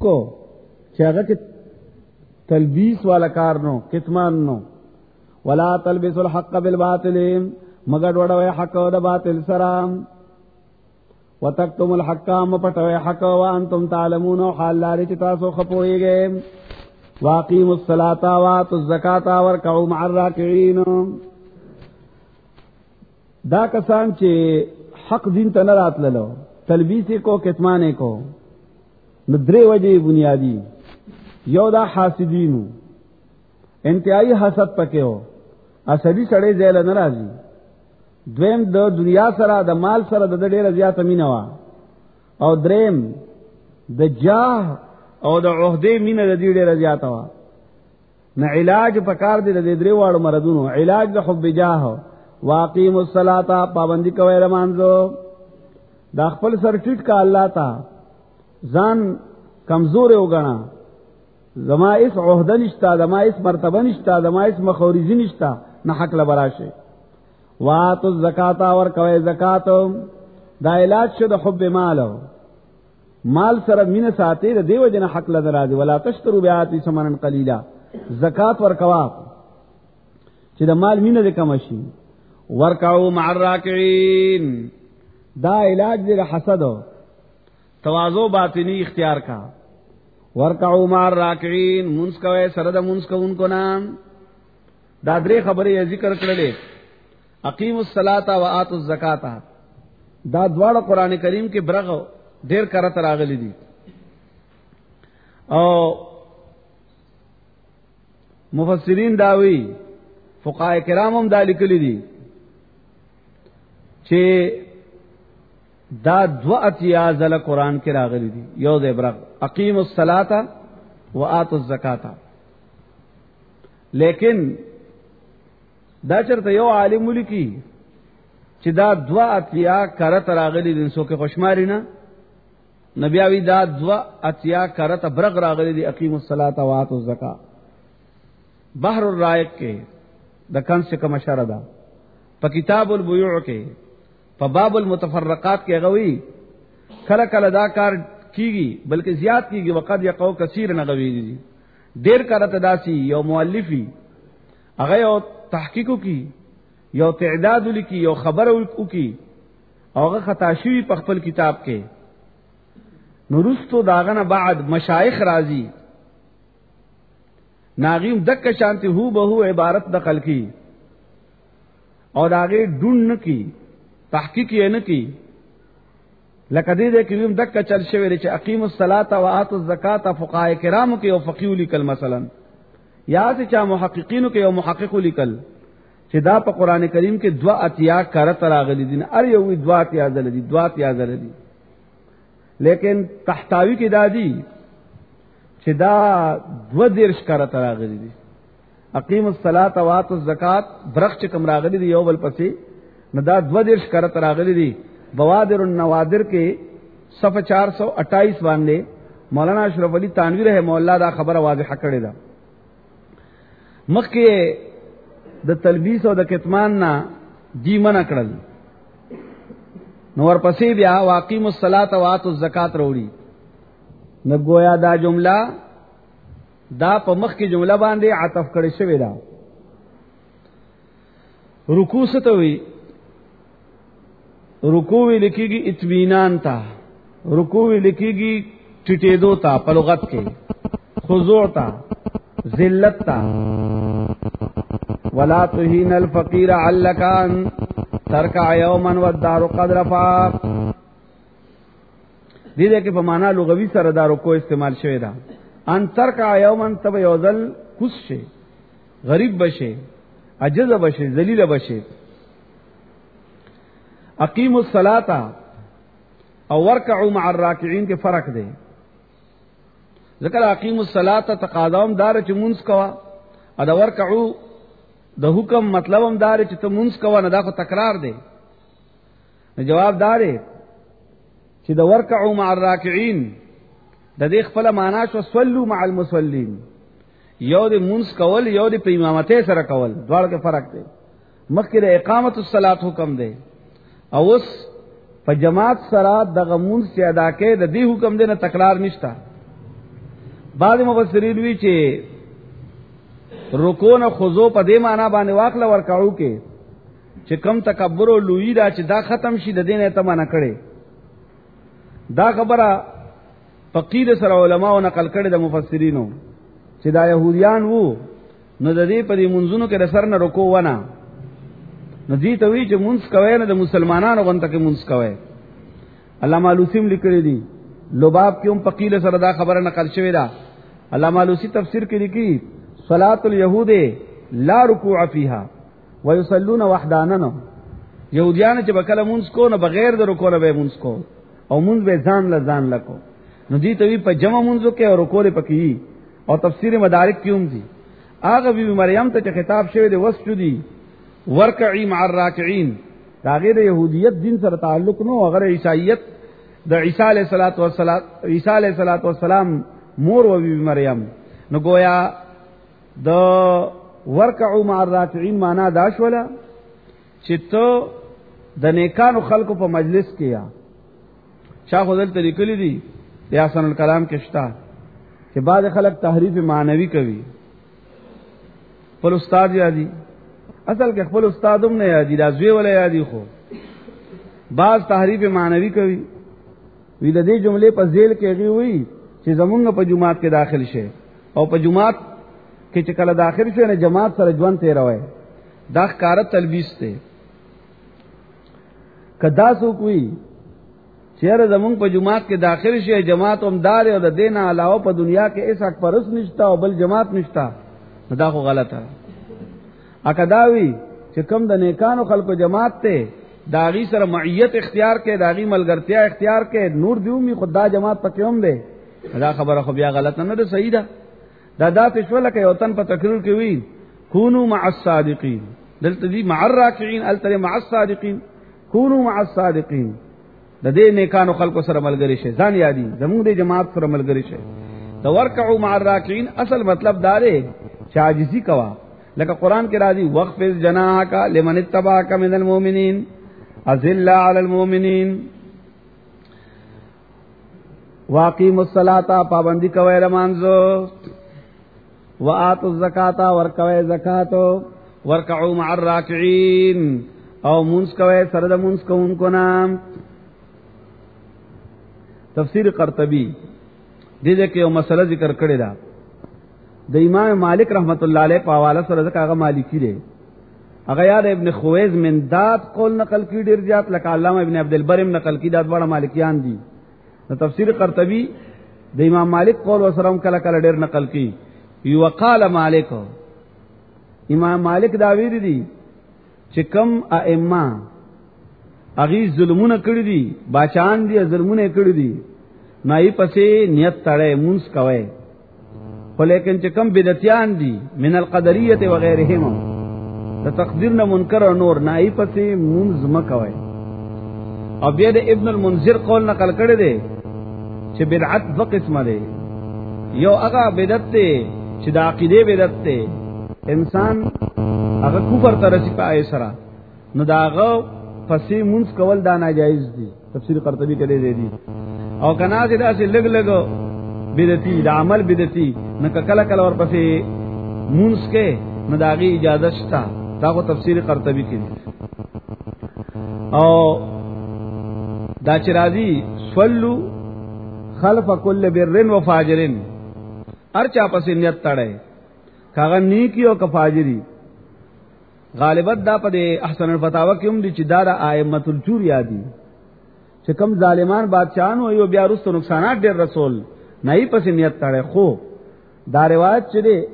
کو چې هغه کې تلبیس والا کار نو، کتمان نو. ولا تلبسوا الحق بالباطل، مگر وړوي حق او د باطل سره. وتكتموا الحق، مپټوي حق وانتم تعلمون، حال لري چې تاسو خپويږئ. واقيموا الصلاة واتوا الزكاة واركعوا مع الراكعين. دا کسان چې حق دین ته نه راتللو، تلبیس کو، کتمان کو، نو درې وجې بنیادی. یو دا حاسدینو، انتهایی حسد پکېو، اسدی سړی ځای نه راځي. دویم د دنیا سره، د مال سره د ډېر زیات مینه وا. او دریم د جاه او د عہدې مینه د دې ډېر زیات وا. نه علاج پکار دی د درې واړو مرضونو، علاج د حب جاه. واقیموا الصلاة، پابندی کوي رمانځو. دا خپل سر ټیټ کا الله تا، ځان کمزور وګڼا. زما اس عہده نشتا، زما اس مرتبه نشتا، زما اس مخورزی نشتا، نه حق لبراشه. واتو الزکاة، ور کوي زکات. دا علاج شو د حب مالو، مال سره مینه ساتي، د دیو جن حق لدراځي. ولا تشتروا بیاتی ثمنا قلیلا، زکات ور کوا چې د مال مینه د کم شي. ورکعوا مع الراکعين، دا علاج دی حسد، تواضع باطنی اختیار کا. ورکعوا مع الراکعين، منس کوي سره د منس کوونکو نام. دا درې خبرې ذکر کړلې، اقیموا الصلاة واتوا الزکاة. دا دواړه قران کریم کې برغ ډېر کرت راغلي دي. او مفسرین داوی، فقهای کرام هم دا لیکلي دي چې دا دو اتیا ځله قران کې راغلي دي. یو د برغ اقیموا الصلاة واتوا الزکاة. لیکن دا چرته یو عالم ولیکي چې دا دوا اتیا کرت راغلي دي، سو کې خوشماري نه. نبی اوی دا دوا اتیا کرت برغ راغلي دي، اقیموا الصلاة واتوا الزکاة. بحر الرائق کې د کنس کما شردا، په کتاب البیوع کې، په باب المتفرقات کې غوي کله کله دا کار کیږي، بلکې زیات کیږي. وقد یقو کثیر نه غوي دي، ډیر کرت داسي. یو مؤلفي هغه یو تحقیق کی، یو تعداد لکی، یو خبر وکي، هغه خطا شوی په خپل کتاب کې. نورستو داغنه بعد مشایخ راضی ناغیم دک شانتی ہو بہو عبارت دخل کی اور آگے ڈھونڈ نہ کی، تحقیق یہ نہ کی. لکدی دے کہ دک چل شوی چې اقیموا الصلاة وآتوا الزکاة. فقهای کرام کې او فقیه لیکل مثلا، یا چې چا محققینو کې او محقق لیکل چې دا په قران کریم کې دوا اتیا کرت راغلي دي. ار یو دوا اتیا ځل دي، دوا اتیا ځل دي. لیکن تحتاوی کې دادی چې دا دو دیرش کرت راغلي دي. اقیموا الصلاة وآتوا الزکاة برخ چې کوم راغلي دي یو بل پسې، نو دا دو دیرش کرت راغلي دي. بوادر النوادر کې صفحه 428 باندې مولانا اشرف علی تانوی رحمه الله دا خبره واضحه کړې ده. مخکې د تلبیس او د کتمان نه دی منع کړل، نو ورپسې بیا واقیموا الصلاة وآتوا الزکاة وروړي. نو گویا دا جمله دا په مخکې جمله باندې عطف کړی شوی ده. رکوع څه ته وایي؟ رکوع ویل کېږي اطمینان ته، رکوع ویل کېږي ټیټېدو ته په لغت کې، خضوع ته، ذلت ته. ولا تهین الفقیر علک ان ترکع یوما والدار قد رفع. دې دې کې په معنا لغوي سره دا رکوع استعمال شوی دا. ان ترکع یوما تب یوزل کوس شي، غریب بشي، عجز بشي، ذلیل بشي. اقیموا الصلاة او ورکعوا مع الراکعين کې فرق دی. ذکر اقیموا الصلاة تقاضاهم دار چې مونږ کوا، او دا ورکعوا د حکم مطلبم دار چې ته مونږ کوا، نه دا خو تکرار دی. جواب دار چې دا ورکعوا مع الراکعين د دې خپل معنا شو صلوا مع المصلين. یو د مونږ کول، یو د په امامته سره کول، دواړو کې فرق دی. مخکې د اقامت الصلاة حکم دی، او اوس په جماعت سره د غمون سے ادا کې د دې حکم دی، نه تکرار نشتا. بعض مفسرین وی چې رکوع نه خضوع په دې معنا باندې واخله ورکاو کې چې کم تکبر او لوی دا چې دا ختم شي د دین ته معنا کړي. دا خبره فقید سره علماو نقل کړي د مفسرینو چې دا يهوديان وو نو د دې په منځونو کې رسر نه رکوع ونه نو دې ته وی چې مونږ کوي نه د مسلمانانو غونته کې مونږ کوي. علامه لوسیم لیکلي دي لباب کې هم فقید سره دا خبره نقل شوی دا. علامه لوسی تفسیر کې لیکي صلاۃ اليهود لا رکوع فيها ويصلون وحدانا. يهوديان چې بکله مونږ کو نه بغیر د رکوع نه به مونږ کو او مونږ به ځان لکو نو دې ته وی په جمع مونږ کې او رکوع پکې او تفسیر مدارک کې هم دي. هغه بی مریم ته چې خطاب شوی دی وسجدي ورکعی مع الراکعين دا غیر يهودیت دین سره تعلق نو غیر عیسایت د عیسی علیه السلام مور و بی مریم نو گویا د ورکعو مع الراکعين معنا دا شولا چې ته د نیکانو خلقو په مجلس کې یا شاه خدل طریقې دي یا حسن الکلام کې شتا چې بعض خلک تحریف معنوي کوي پر استاد یادي اصل کې خپل استادوم نه یادي راځوي ولا یادي خو بعض تحریف معنوي کوي وی د دې جملې په ذیل کې غي وي چې زمونږ په جماعت کې داخل شي او په جماعت کې چې کله داخل شي نه جماعت سره ژوند تیروي دا ښکارا تلبیس ته کدا سو کوئی چیرې زمونږ په جماعت کې داخل شي جماعت همدار او د دینه علاوه په دنیا کې ایس حق پرس نشتا او بل جماعت نشتا دا خو غلطه اکداوی چې کوم د نیکانو خلکو جماعت ته داغي سره معیت اختیار کې داغي ملګرتیا اختیار کې نور دیومي خدا جماعت پکې هم ده دا خبره خو بیا غلط نه ده صحیح ده دا پښوله کې وطن په تقریر کې وی کونو مع الصادقین دلته دی مع الراکعين التر مع الصادقین کونو مع الصادقین د دې نیکانو خلکو سره ملګری شي ځان یادي زموږ د جماعت سره ملګری شي د ورکعوا مع الراکعين اصل مطلب دا دی چې عاجزي کوا لکه قران کې راځي وقفز جناحك لمن اتبعك من المؤمنين اذل على المؤمنين واقیموا الصلاة پابندی کوي رمانځو وآتوا الزکاة ورکوي زکات ورکعوا مع الراکعين او مونږ کوي سره د مونږ کوونکو نام. تفسیر قرطبی دې کې یو مسله ذکر کړی دا د امام مالک رحمت الله علیه په حواله سره ځکه هغه مالکی دی هغه یاد ابن خویز من داد قول نقل کی ډیر زیات لکه علامه ابن عبد البر نقل کی دا ډول مالکیان دي. نو تفسیر قرطبی د امام مالک قول وسرم کله کله ډیر نقل کی یو وقال مالک امام مالک دا ویری دي چې کم ائمه اغي ظلمونه کړی دي باچان دي ظلمونه کړی دي نای پسې نیت تړې مونږ کوي خو لیکن چې کم بدعتيان دي من القدريه و غیرهم د تقدیر نه منکر او نور نای پسې مونږ مکوي. او بیا د ابن المنذر قول نقل کړی دی چې بدعت دو قسمه ده یو هغه بدعت ته چې د عقیده بدعت ته انسان هغه کفر ته رسي پای سره نو داغه پسې مونږ کول دا ناجایز دي. تفسیر قرطبی کې دی او کنا چې دا چې لګ بدعتي د عمل بدعتي نه کله کله ور پسې مونږ کې نه داغي اجازه شته دا کو تفسیر قرطبی کې او دا چې راځي صلو خلف کل برن و فاجرن ارچا پسې نیت تړای کاغه نیکی او کفاجری غالبت دا په احسن الفتاوا کې هم دي چې دا د ائمه الجور یادي چې کم ظالمان بادشاہانو یو بیا رستو نقصانات ډېر رسول نه یې پسې نیت تړای خو دا روایت چې دی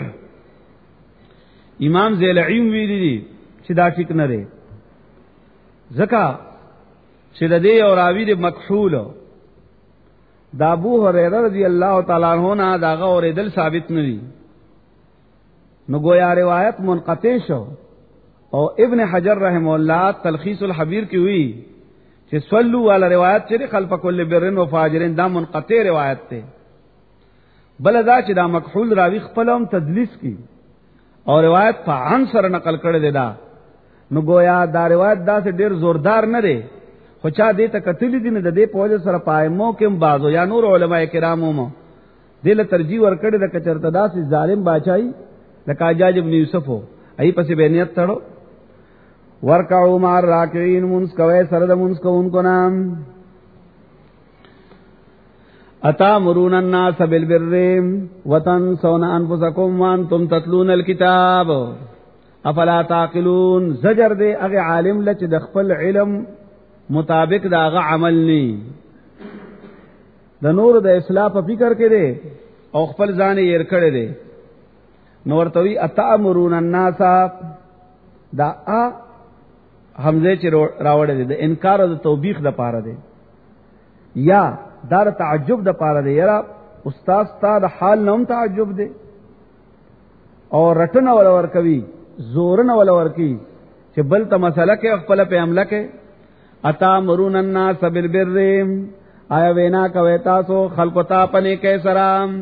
امام زیلعیم ویلی دي چې دا ټیک نه دی زکا چې د دې او راوی د مکحول دا ابو هريره رضی الله تعالی عنہ نه داغه اوریدل ثابت نه دي نو گویا روایت منقطع شو او ابن حجر رحم الله تلخیص الحبیر کی ہوئی چې صلو والا روایت چې خلف کل برن و فاجرن دا منقطع روایت ته بل دا چې دا مکحول راوی خپلم تدلیس کی او روایت په عن سره نقل کړی دی دا نو گویا دا روایت دا سے ډیر زوردار نه دی خو چا دې ته کتلی دي نه د دې په وجه سره پایمو کې بازو یا نور علماء کرامو مو دل ترجیح ورکړي د کچرته داسې ظالم بادشاہي لکه حجاج ابن یوسف هو ای پسې بینیت تړو ورکعوا مع الراکعين منس کوي سره د منس کوونکو نام اتامرون الناس بالبر وتنسون انفسكم وانتم تتلون الكتاب افلا تعقلون زجر دے اغه عالم لچ د خپل علم مطابق دا اغه عمل نی د نور د اصلاح په فکر کې دے او خپل ځان یې ور کړی دے نورتوی اتامرون الناس دا ا حمزه چې راوړل دي د انکار او د توبېخ د پاره دي یا دار تعجب د پاره دي یرا استاد ستاد حال نوم تعجب دي او رټنه ول ور کوي زورنه ول ور کوي چې بل ته مسله کې خپل په عمله کې اتامرون الناس بالبر آیا وینا کوي تاسو خلق ته پنه کې سلام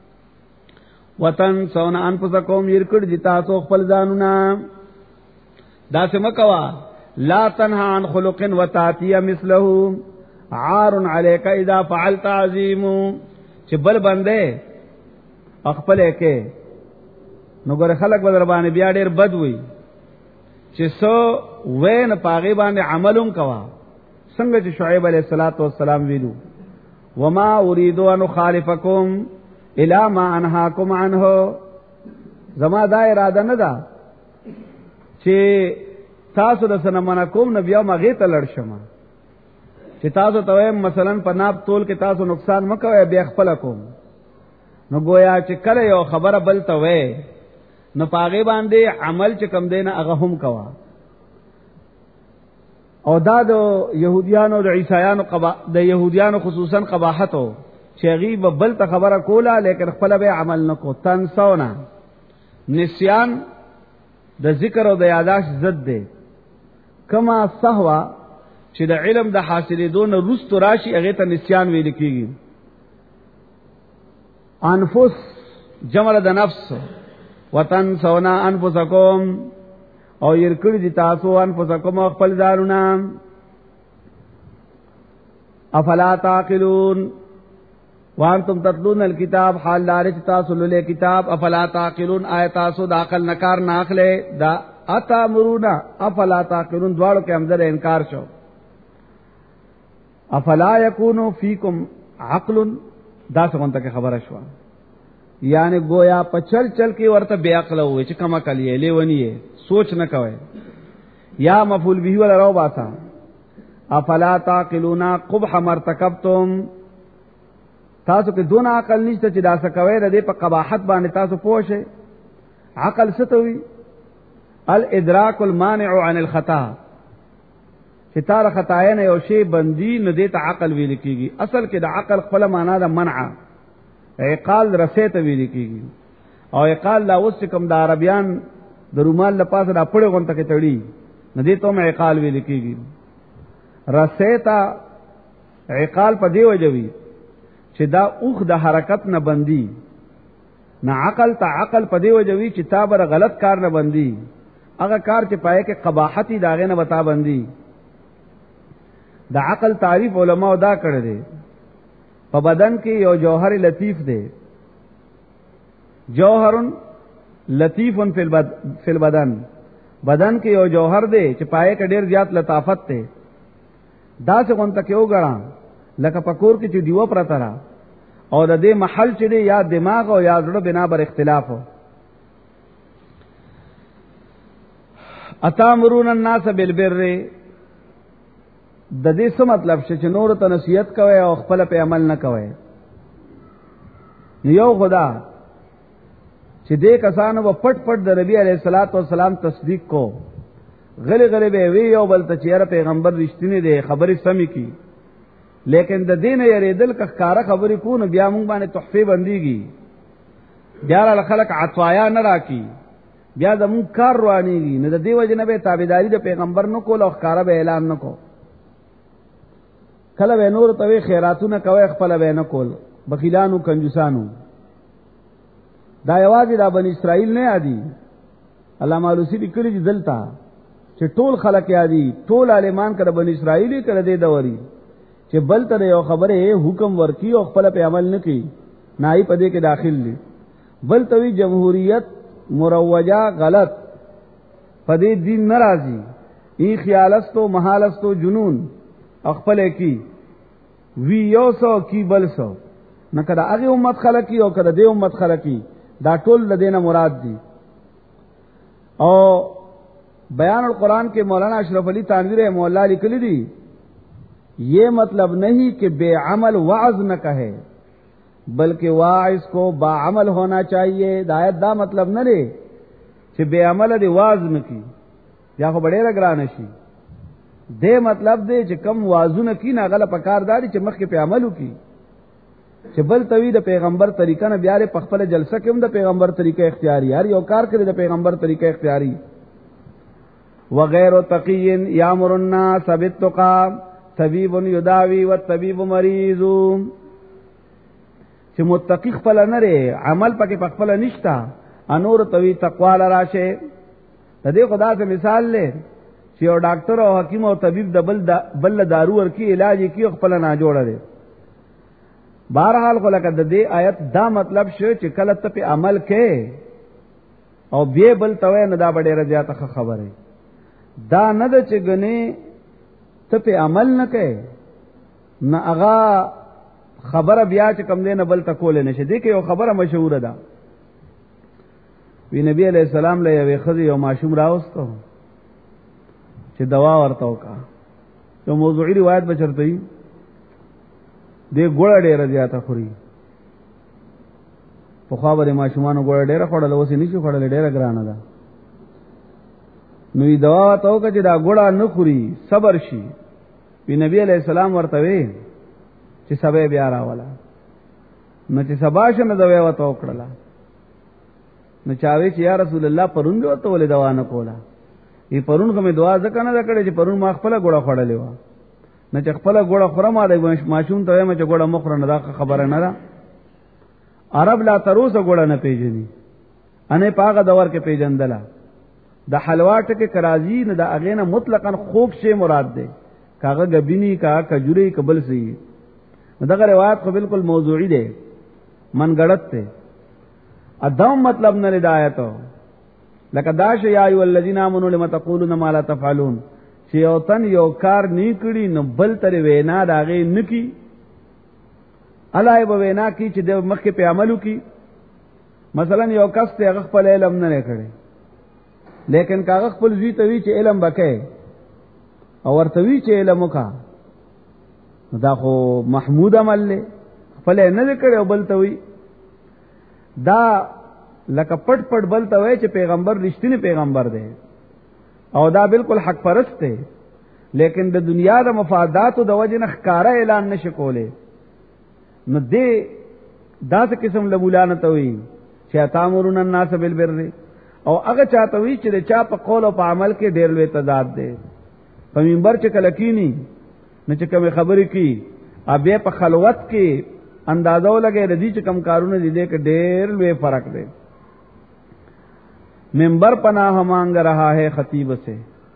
وطن سون انفسکم یرکړ دي تاسو خپل ځانونه دا سمکوا لا تنها عن خلق وتاتي مثله عار عليك اذا فعلت عظيم چې بل بندې خپل کې نو ګره خلق بدر باندې بیا ډېر بد وي چې سو وین پاغي باندې عملوم کوا څنګه چې شعیب علیہ الصلوۃ والسلام ویلو وما اريد ان اخالفكم الى ما انهاكم عنه زما دا اراده نه ده چې تاسو د سنمنه کوم نو بیا مغه ته لړ شم چې تاسو ته مثلا په ناب تول کې تاسو نقصان مکوئ بیا خپل کوم نو گویا چې کله یو خبره بل ته وې نو پاغه باندې عمل چې کم دینه هغه هم کوا او دا د يهوديانو د عیسایانو د يهوديانو خصوصا قباحتو چې غیب بل ته خبره کوله لیکن خپل به عمل نکو تنسونا نسیان د ذکر او د یاداش ضد دی کما سهوا چې د علم د حاصلې دون رست راشي هغه ته نسیان ویل کیږي انفس جمع د نفس وطن سونا انفسکم او يرکړي دي تاسو انفسکم خپل ځانونه افلا تعقلون وانتم تتلون الكتاب حال دار تاسو له کتاب افلا تعقلون آیات تاسو د عقل نکار ناخله دا اتامرون افلا تعقلون دواړو کې همزه انکار شو افلا یکونو فیکم عقل دا څنګه ته خبره شو یعنی گویا په چل چل کې ورته بے عقل وي چې کما کلیه لیونی سوچ نه کوي یا مفعول به ولا رو باسا افلا تعقلون قبح مرتکبتم تاسو کې دون عقل نشته چې دا څه کوي د دې په قباحت باندې تاسو پوښه عقل ستوي الادراک المانع عن الخطا چې تار خطایا نه یو شی بندي نه دې ته عقل ویل کیږي اصل کې د عقل خپل معنا د منع عقال رسه ته ویل کیږي او عقال لا اوس کوم د عربیان د رومال لپاسه د پړې غونټه کې تړي نه دې ته عقال ویل کیږي رسه ته عقال په دی وجوي چې دا اوخ د حرکت نه بندي نه عقل ته عقل په دی وجوي چې تا بر غلط کار نه بندي هغه کار چې پای کې قباحتي داغه نه بتا بندي د عقل تعریف علماء دا کړی دی په بدن کې یو جوهر لطیف دی جوهر لطیف فی البدن بدن کې یو جوهر دی چې پای کې ډیر زیات لطافت دی دا څنګه تک یو غړا لکه پکور کې چې دیو پرته را او د دې محل چې دی یا دماغ او یا زړه بنا بر اختلاف ہو اتامرون الناس بالبر د دې څه مطلب چې نور ته نصیحت کوي او خپل په عمل نه کوي یو خدا چې دې کسانو په پټ پټ د نبی علیہ الصلوۃ والسلام تصدیق کو غلی غلی به وی یو بل ته چیرې پیغمبر رښتینی دی خبرې سمې کی لیکن د دین یریدل کخکارا خبرې کو نو بیا مونږ باندې تحفه بنديږي بیا له خلک عطایا نه راکی بیا د مونږ کار روانيږي نه د دیو جنبه تابعداري د پیغمبر نو کول او ښکارا به اعلان نکو کله به نور ته خیراتونه کوي خپل به نه کول بخیلانو کنجوسانو دا یوازې د بنی اسرائیل نه یادي علامه علوسی لیکلي دي دلته چې ټول خلک یادي ټول عالمان کړه بنی اسرائیل کړه دې دوري چې بل ته یو خبره حکم ورکی او خپل په عمل نه کوي نائی پدے کے داخل دی بل توی جمہوریت مروجہ غلط پدے دین ناراضی ای خیالستو محالستو جنون اخپل کی وی یو سو کی بل سو نہ کدا اگے امت خلقی او کدا دے امت خلقی دا ټول لدینا مراد دی. او بیان القرآن کے مولانا اشرف علی تانوی رحمہ اللہ لکھ دی یہ مطلب نہیں کہ بے عمل وعظ نہ کہے بلکہ واعظ کو با عمل ہونا چاہیے. دایت دا مطلب نہ لے کہ بے عمل دی واعظ نہ کی یا خو بڑے رگران شي دے مطلب دے چې کم وازونه کی نه غل پکار داري چې مخ کې په عملو کی چې بل توی د پیغمبر طریقه نه بیا په خپل جلسه کې هم د پیغمبر طریقه اختیاري هر یو کار کړي د پیغمبر طریقه اختیاري. وغیر تقی یامر الناس بالتقى طبیب یداوی والطبیب مریض چې متقی خپل نه لري عمل پکې خپل نشتا انور توی تقوا لراشه. د دې خدا سے مثال لے چې یو ډاکټر او حکیم او طبيب د بل دارو ورکی علاج کی خپل نه جوړه دي. بہرحال خو لکه د دې آیت دا مطلب شو چې کله ته په عمل کې او بیا بل توې نه دا ډېره زیاته خبره دا نه د چې غني ته په عمل نه کې نه هغه خبره بیا چې کم دې نه بل تکول نه شي. دې کې یو خبره مشهوره ده وی نبی علیہ السلام له یوې خزي یو ماشوم راوستو چې دوا ورته وکا. یو موضوعي روایت بچرته دی د ګوړه ډیره زیاته خوري په خبره ماشومانو ګوړه ډیره خورل اوس نشي خورل ډیره ګرانه ده. نو ی دوا ته وکړه چې دا ګوړه نه خوري صبر شي. وی نبی علیہ السلام ورته وی چې سبه بیا راولا نو چې سبا شنه دوا وته وکړه نو چاوي چې یا رسول الله پرون دی ورته ولې دوا نه کوله. ای پرون کومه دعا ځکه نه کړې چې پرون ما خپل ګوړه خړلې و نه چې خپل ګوړه خورم ما ماشوم ته ما چې ګوړه مخره نه دا خبره نه ده. عرب لا تروسه ګوړه نه پیژني انې پاغه دور کې پیژندله د حلوا ټکه کرازی نه د اغینه مطلقاً خوب شی مراد ده کاغه غبینی کا کجوري قبل سي. دغه روایت خو بالکل موضوعی ده من غلط ده ادم مطلب نه ہدایت لکه داش یا ایو الذین آمنوا لما تقولون ما لا تفعلون چې یو تن یو کار نه کړي نو بل تر وینا داغه نکی الای به وینا کی چې د مخکې په عملو کی. مثلا یو کس ته خپل علم نه کړي لیکن کاغه خپل زی ته وی چې علم بکې او ورته وی چې علم وکا دا خو محمود عمل له خپل نه کړي او بل ته وی دا لکه پټ پټ بلته وای چې پیغمبر رښتینی پیغمبر دی او دا بالکل حق پرست دی لیکن د دنیا د مفادات او د وجه نه ښکارا اعلان نشي کوله. نو دې داسې قسم له مولانا ته وی چې تامرون الناس بالبر او هغه چاته وی چې چا په قول او په عمل کې ډېر لوی تضاد دی. په منبر چې کله کینی نو چې کوم خبرې کی ابه په خلوت کې اندازو لگے ردی چې کم کارونه دي دې کې ډېر لوی فرق دی. منبر پناہ مانگ رہا ہے خطیب سے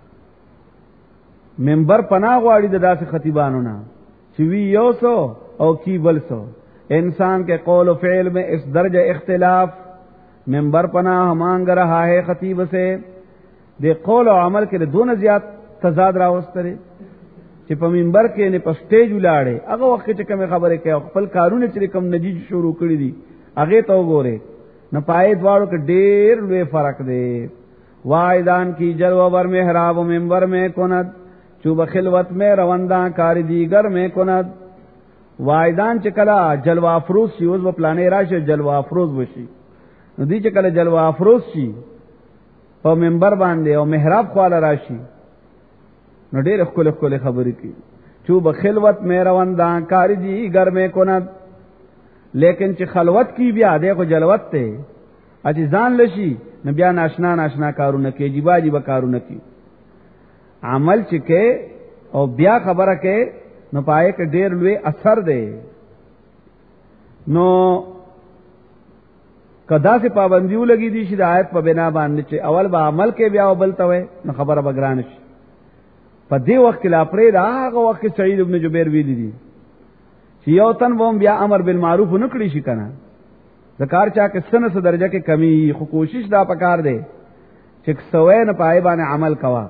منبر پناہ غواړي د داسې خطیبانو نه چې وی یو سو او کی بل سو. انسان کے قول و فعل میں اس درجہ اختلاف منبر پناہ مانگ رہا ہے خطیب سے د قول او عمل کې دونه زیات تضاد راوستره چې په منبر کې نه په سټیج ولاړې هغه وخت چې کوم خبره کوي خپل کارونه چې کوم نجیج شروع کړی دي هغه ته وګوره نه پای دوارو کې ډېر لوی فرق دی. وایدان کی جلوہ بر محراب و منبر میں کند چوب خلوت میں روندا کار دیگر میں کند. وایدان چې کله جلوہ افروز شي اوس په پلانې راشه جلوہ افروز وشي نو دی چې کله جلوہ افروز شي په منبر باندې او محراب خواله راشي نو ډېر خپل خپل خبرې کی چوب خلوت میں روندا کار دیگر میں کند. لیکن چې خلوت کی بیا دغه جلوت ته اجي ځان لشي نو بیا ناشنا ناشنا کارونه کوي جیبا جیبا کارونه کوي. عمل چې کې او بیا خبره کې نو پای کې ډېر لوی اثر دی. نو کدا سے پابندیو لګی دي چې د آیت په بنا باندې چې اول به عمل کې بیا وبل توي نو خبره بګران شي. په دې وخت کې لا پرې دا هغه وخت سعید ابن جبیر ویلی دي چې یو تن ووم بیا امر بالمعروف نه کړی شي کنه ذکر چا کې سنه سره درجه کې کمی خو کوشش دا پکار دی چې سوې نه پای باندې عمل کوا.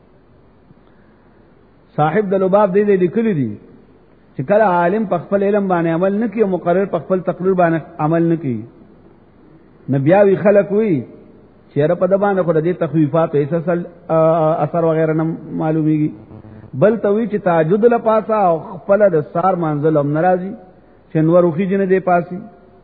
صاحب د لباب دې لیکلی دي چې کله عالم په خپل علم باندې عمل نه کوي او مقرر په خپل تقریر باندې عمل نه کوي نبیاوی خلق وی چیرې په د باندې خو د تخویفات ایسه اثر وغیرہ نه معلومیږي بل توی چې تهجد له پاسه او خپل د سار منزل هم ناراضي چې نور وخی جن دې پاسي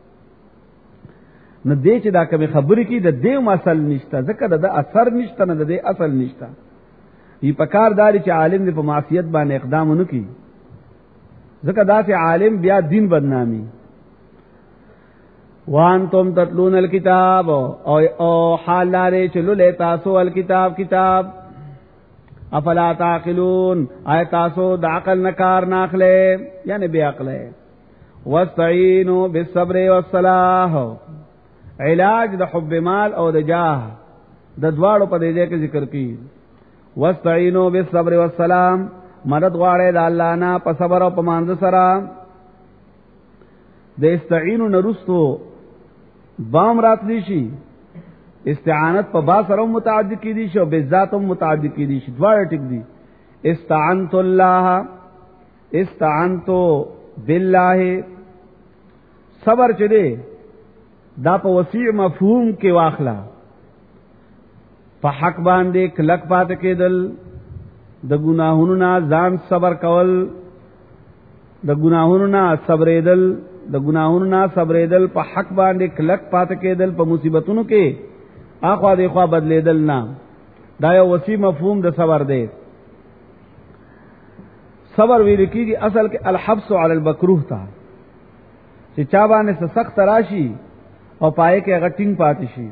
نه دې چې دا کوم خبرې کی د دې مسل نشته ځکه د اثر نشته نه د دې اصل نشته. ای پکار داري چې عالم دې په معصیت باندې اقدام نه کوي ځکه دا چې عالم بیا دین بدنامي. وانتم تتلون الكتاب او حال لاره چلو لے تاسو الكتاب کتاب افلا تعقلون آیا تاسو د عقل نکار ناخلے یعنی بے عقل ہے. واستعینوا بالصبر والصلاح علاج د حب مال او د جاه د دواړو په دې کې ذکر کی. واستعینوا بالصبر والسلام مدد غواړي د الله نه په صبر او په مانځ سره. د استعینوا نرستو بام راتلی شي استعانت په با سره متعدد کی دي شو به ذات متعدد کی دي شي دواړه ټیک دي. استعنت الله استعنت بالله صبر چدي دا په وسیع مفهوم کې واخلا په حق باندې کلک پات کېدل د ګناهونو نه ځان صبر کول د ګناهونو نه صبرېدل د ګناهونو نه صبرېدل په حق باندې کلک پات کېدل په مصیبتونو کې اخوا د خوا بدلیدل نه دا یو وسیع مفهوم د صبر دی. صبر ویل کېږي اصل کې الحبس علی المکروه تا چې چا باندې سخت راشي او پای کې غټینګ پاتې شي.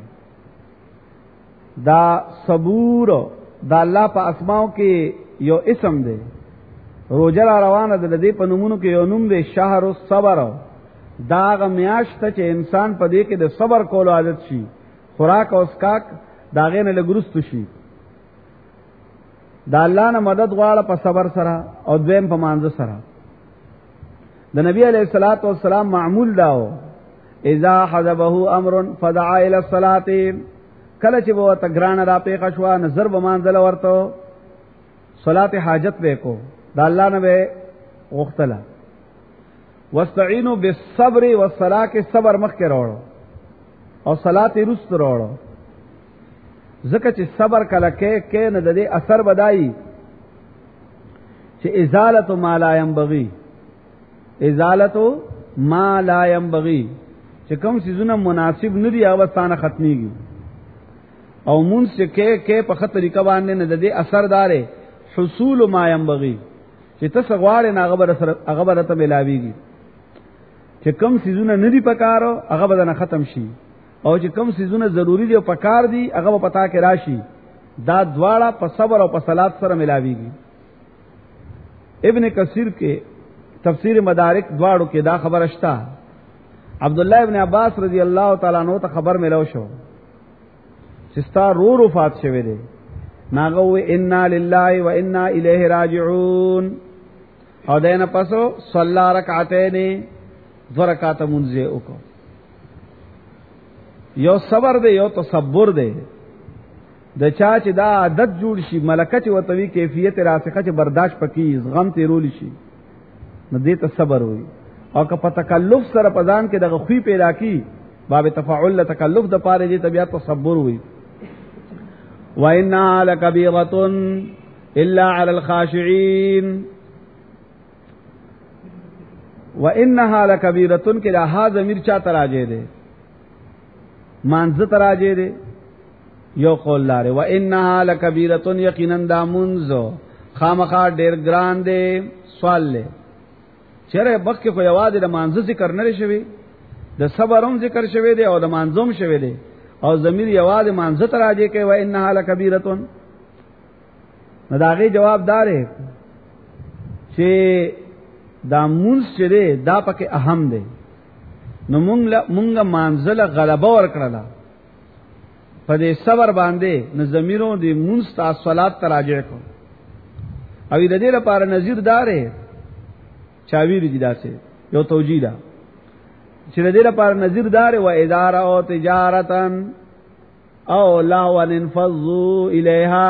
دا صبور دا الله په اسماء کې یو اسم دی. روزه روانه ده د دې په نومونو کې یو نوم دی شهر الصبر. دا غ میاشت چې انسان په دې کې د صبر کولو عادت شي خوراک او اسکاک دا غینه لګرست شي. دا الله نه مدد غواړه په صبر سره او دویم په مانځ سره. د نبی علیہ الصلوۃ والسلام معمول داو اذا حذبه امر فدعا الى الصلاه کله چې وو تګران را پیښ شو نظر به مانځل ورته صلات حاجت وکړو دا الله نه به وختله. واستعینوا بالصبر والصلاه کې صبر مخ کې راوړو او صلات رست راوړو ځکه چې صبر کله کې نه د دې اثر بدایي چې ازاله ما لا ينبغي ازاله ما لا ينبغي چې کوم سيزونه مناسب نه دي هغه ستانه ختميږي او مونږ چې کې په خطر طریقه باندې نه د دې اثردارې حصول ما ينبغي چې تاسو غواړئ نه هغه به ته ملاويږي چې کوم سيزونه نه دي پکارو هغه به نه ختم شي او چې کوم سيزونه ضروری دي او پکار دي هغه به پتا کې راشي. دا دواړه په صبر او په صلات سره ملاويږي. ابن کثیر کې تفسیر مدارک دواړو کې دا خبره شته. عبد الله ابن عباس رضی الله تعالی عنہ ته خبر ملو شو چې ستا رو وفات شوه دی ناغه و انا لله و انا الیه راجعون او دینه پسو صلی رکعتین دو رکعات منځه وکړو. یو صبر دی یو تصبر دی. د چا چې دا عادت جوړ شي ملکه چې وتوی کیفیت راسخه چې برداشت پکې غم تیرول شي نو دې ته صبر وي. او که په تکلف سره پدان کې دغه خوې پیدا کی باب تفاعل تکلف د پاره دې طبيعت تصبر وي. وَإِنَّهَا لَكَبِيرَةٌ إِلَّا عَلَى الْخَاشِعِينَ وَإِنَّهَا لَكَبِيرَةٌ کې دا ها ضمیر چا تراجه ده مانځ تراجه ده یو قول لاره وَإِنَّهَا لَكَبِيرَةٌ یقینا دا منځ خامخا ډېر ګران دی. سوال له چیرې بخ کې خو یواد د مانځ ذکر نه شوی د صبرم ذکر شوی دی او د مانځوم شوی دی او ضمیر یواد مانځ تراجه کوي وَإِنَّهَا لَكَبِيرَةٌ نو داغه جواب دار چې دا مونږ چې دی دا پکې اهم دی. نو مونږه مانځله غلبه ورکړه په دې صبر باندې نو ضمیرو دې مونږ ته صلات تراجه کو او د دې لپاره نظیر دار چاویر دي داسې یو توجیه ده چې دې لپاره نظیر دار و اداره او تجارتن او لهوا انفضوا الیها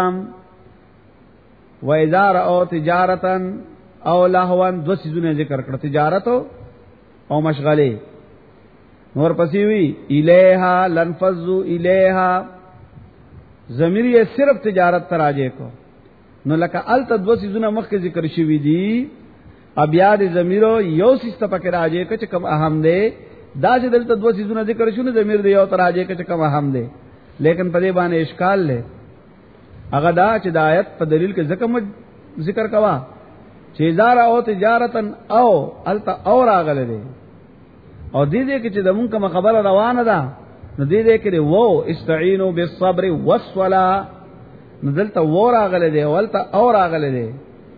و اداره او تجارتن او لهوا دو سيزونه ذکر کړ تجارت او مشغله نور پسې وی الیها لنفضوا الیها ضمیر یې صرف تجارت تراجه کو نو لکه الت دو سيزونه مخکې ذکر شوی دي بیا د ضمیرو یو سیسته پکې راځي چې کم اهم دی دا چې دلته دوه سيزونه ذکر شونه ضمیر دی یو تر راځي چې کم اهم دی لیکن په دې باندې اشکال لې هغه دا چې د آیت په دلیل کې ذکر کوا چې زار او تجارتن او التا اور اغله دی او دې کې چې د مونږه خبره روانه ده نو دې کې وو استعینوا بالصبر والصلاه نزلت ور اغله دی ولتا اور اغله دی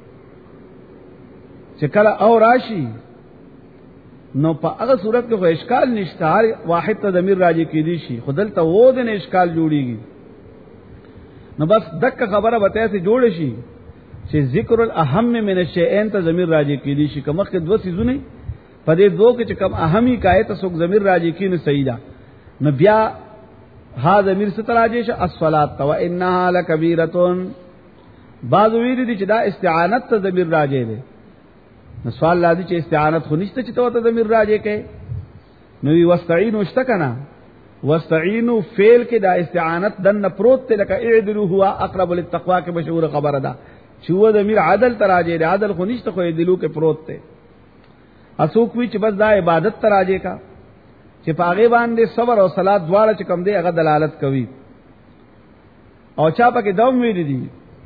چې کله او راشي نو په هغه صورت کې خو اشکال نشته هر واحد ته ضمیر راځي کېدی شي خودل ته وو د اشکال جوړیږي نو بس دک خبره وته سي جوړ شي چې ذکر الاهم من الشیئین ته ضمیر راځي کېدی شي کومه کې دوه سيزونه په دې دوه کې چې کم اهمي کایته څوک ضمیر راځي کینې صحیح ده نو بیا ها ضمیر ستر راځي ش الصلاه و انها لکبیره بعض ویری دي چې دا استعانت ته ضمیر راځي دي نو سوال لازم چې استعانت خو نشته چې ته ضمیر راځي کې نو واستعینوا اشتکنا واستعینوا فعل کې دا استعانت دن پروت ته لکه اعدلوا هو اقرب للتقوا کې مشهور خبره ده چې و ضمیر عدل تراځي دی عدل خو نشته خو دلو کې پروت ته اسوک وی چې بس دا عبادت تراځي کا چې پاغه باندې صبر او صلات دواړه چې کم دی هغه دلالت کوي او چا پکې دوم ویل دي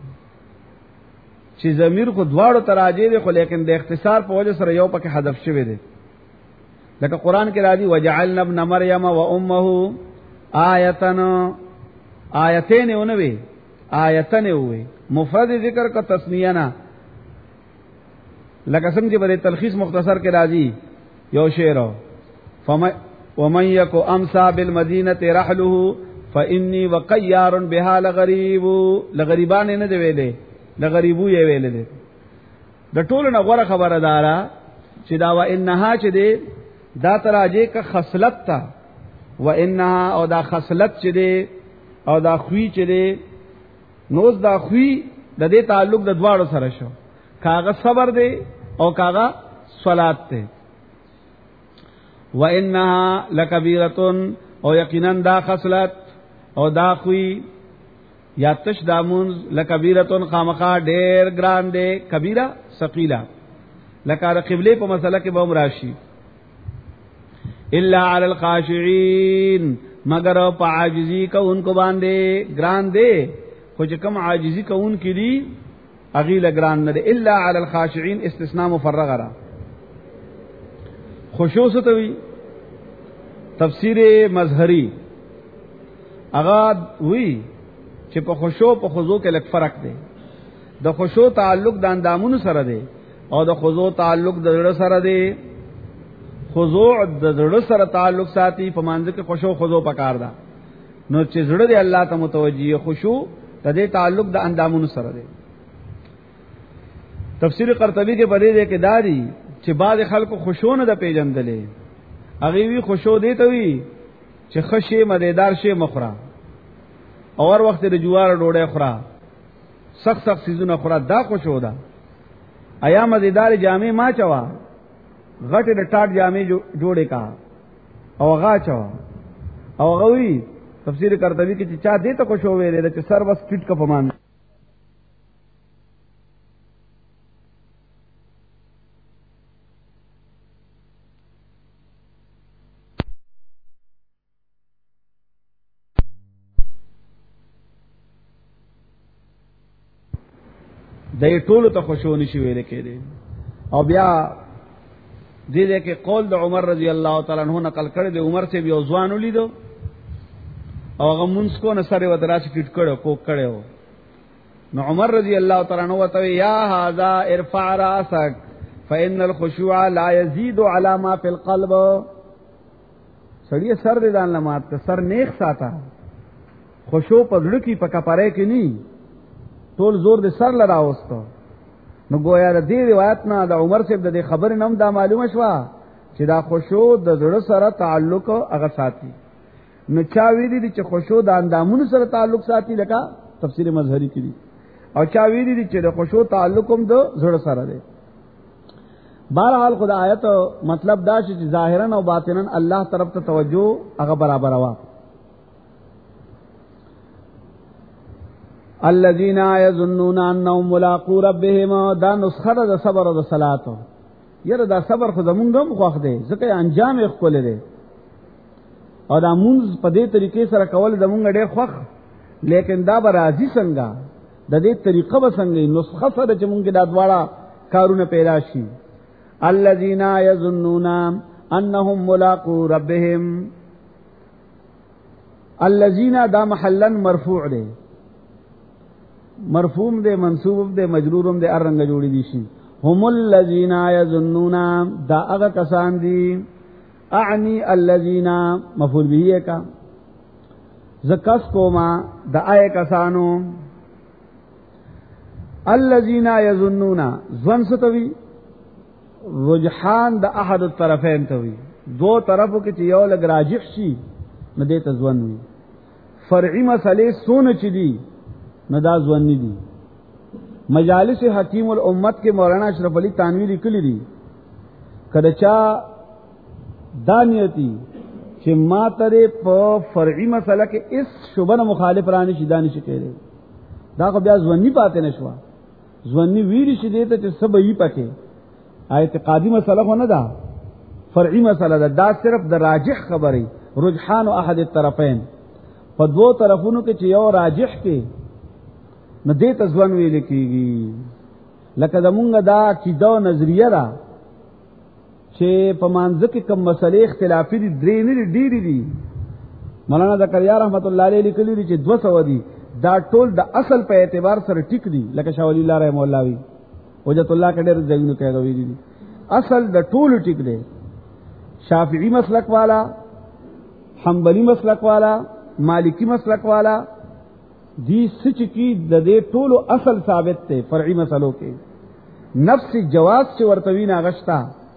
چې ضمیر خو دواړو تراجه دي خو لیکن د اختصار په وجه سره یو پکې حذف شوی دی لکه قران کې راځي وجعلنا ابن مریم و امه آیتین اونوي آیتن وي مفرد ذکر کا تسنیه نه لکه څنګه چې په تلخیص مختصر کې راځي یو شعر ومن يك امسى بالمدينه رحله فاني وقيار بها لغريب لغریبان نه دی ویلې د غریبو یې ویل دي د ټولو نه غوړه خبره دارا چې دا و انها چې دی دا تراجه کا خصلت تا و انها او دا خصلت چې دی او دا خوې چې دی نوز دا خوې د دې تعلق د دواړو سره شو کاغه صبر دی او کاغه صلات دی و انها لکبیره او یقینا دا خصلت او دا خوې یا تش دامون لکبیرتون خامخا ډیر ګران دی کبیره ثقيله لکه قبله په مسله کې به راشي الا علی الخاشعين مگر په عاجزی کوونکو باندې ګران دی خو چې کوم عاجزی کوونکې دي اغیله ګران نه دی الا علی الخاشعين استثناء مفرغه را خشوع ستوي تفسیر مظهری اغا وی چې په خشوع په خضوع کې لږ فرق دی د خشوع تعلق د اندامونو سره دی او د خضوع تعلق د زړه سره دی خضوع د زړه سره تعلق ساتي په مانځ کې خشوع خضوع پکار ده نو چې زړه دی الله ته متوجي خشوع د دې تعلق د اندامونو سره دی تفسیر قرطبی کې پدې ده کې دادی چې بعض خلکو خشوع نه د پیژندلې هغه وی خشوع دی ته وی چې خشي مدیدار شي مخرا اور وخت د جوار ډوډۍ خورا سخت سيزونه خورا دا خوشو ده ایا مزیدار جامې ما چوا غټه د ټاټ جامې جوړې کا او غا چوا او غوي تفسیر قرطبی کې چې چا دې ته خوشو ویلې چې سر بس ټټ کا پمان د ټولو ته خشوع نشي ویل کېده او بیا دې کې قول د عمر رضی الله تعالی عنہ نقل کړی د عمر سے یو ځوان ولیدو او هغه مونږ کو نه سره ودراچ کټ کړو کو کړو نو عمر رضی الله تعالی عنہ وته یا هاذا ارفع راسك فان الخشوع لا يزيد على ما في القلب سړی سر دې ځان لمات ک سر نیک ساته خشوع په ځړ کې پکا پاره کې ني ټول زور دې سر لراوستو نو گویا د دې روایت نه د عمر صاحب د خبر نوم دا معلومه شوه چې دا خشوع د زړه سره تعلق هغه ساتي. نو چا ویلي دي چې خشوع د اندامونو سره تعلق ساتي، لکه تفسیر مظهری کړي، او چا ویلي دي چې د خشوع تعلق هم د زړه سره دی. بہرحال خدا آیت مطلب دا چې ظاهرا او باطنا الله طرف ته توجه هغه برابر وا. الذين يظنون انهم ملاقو ربهم، دا نسخه د صبر او د صلات. یره دا صبر خو زمونږ هم خوښ دی، ځکه انجام یې خپل دی، او دا مونږ په دې طریقې سره کول زمونږ ډېر خوښ. لیکن دا به راځي څنګه، د دې طریقه به څنګه، نسخه سره چې مونږ دا دواړه کارونه پیدا شي. الذين يظنون انهم ملاقو ربهم، الذين دا محلا مرفوع دی، مرفوم دے، منصوب دے، مجرورم دے، ار رنگ جوڑی دی شي. هم الذين يظنون، دا اغا کسان دی، اعنی الذين مفعول به کا زکس کوما دا آئے کسانو. الذين يظنون ظن ستوی، رجحان دا احد الطرفین توی، دو طرفو کی چی یو لگ راجح شي نو دیتا ظن وی. فرعی مسئلے سون چی دی نو دا ظنی دی. مجالس حکیم الامت کے مولانا اشرف علی تانوی لیکلی دی، کله چا دانیتی چې ما ترې په فرعی مسله کې اس شوبه مخالف رانی شي دانش کړي، دا خو بیا ظنی پاتې نشوا. ظنی ویری شي دیته چې سبا یې پکې اعتقادی مسله خو نه ده، فرعی مسله ده. دا صرف د راجح خبرې، رجحان احد الطرفین، په دوه طرفونو کې چې یو راجح کې نو دې ته ځوان ویل کېږي. لکه زمونږ دا عقیده او نظریه ده چې په مانځ کې کوم مسلې اختلافي دي، درې نه ډېرې دي. مولانا زکریا رحمت الله علیه لیکلي دي چې 200 دي، دا ټول د اصل په اعتبار سره ټیک دي. لکه شاه ولی الله رحم الله وی وجت الله کډر ځایونه کوي دي، اصل د ټول ټیک دی. شافعی مسلک والا، حنبلی مسلک والا، مالکی مسلک والا دی سچ کی د دې ټولو اصل ثابت ته فرعی مسلو کې نفس جواز چې ورتوی نه غشتا.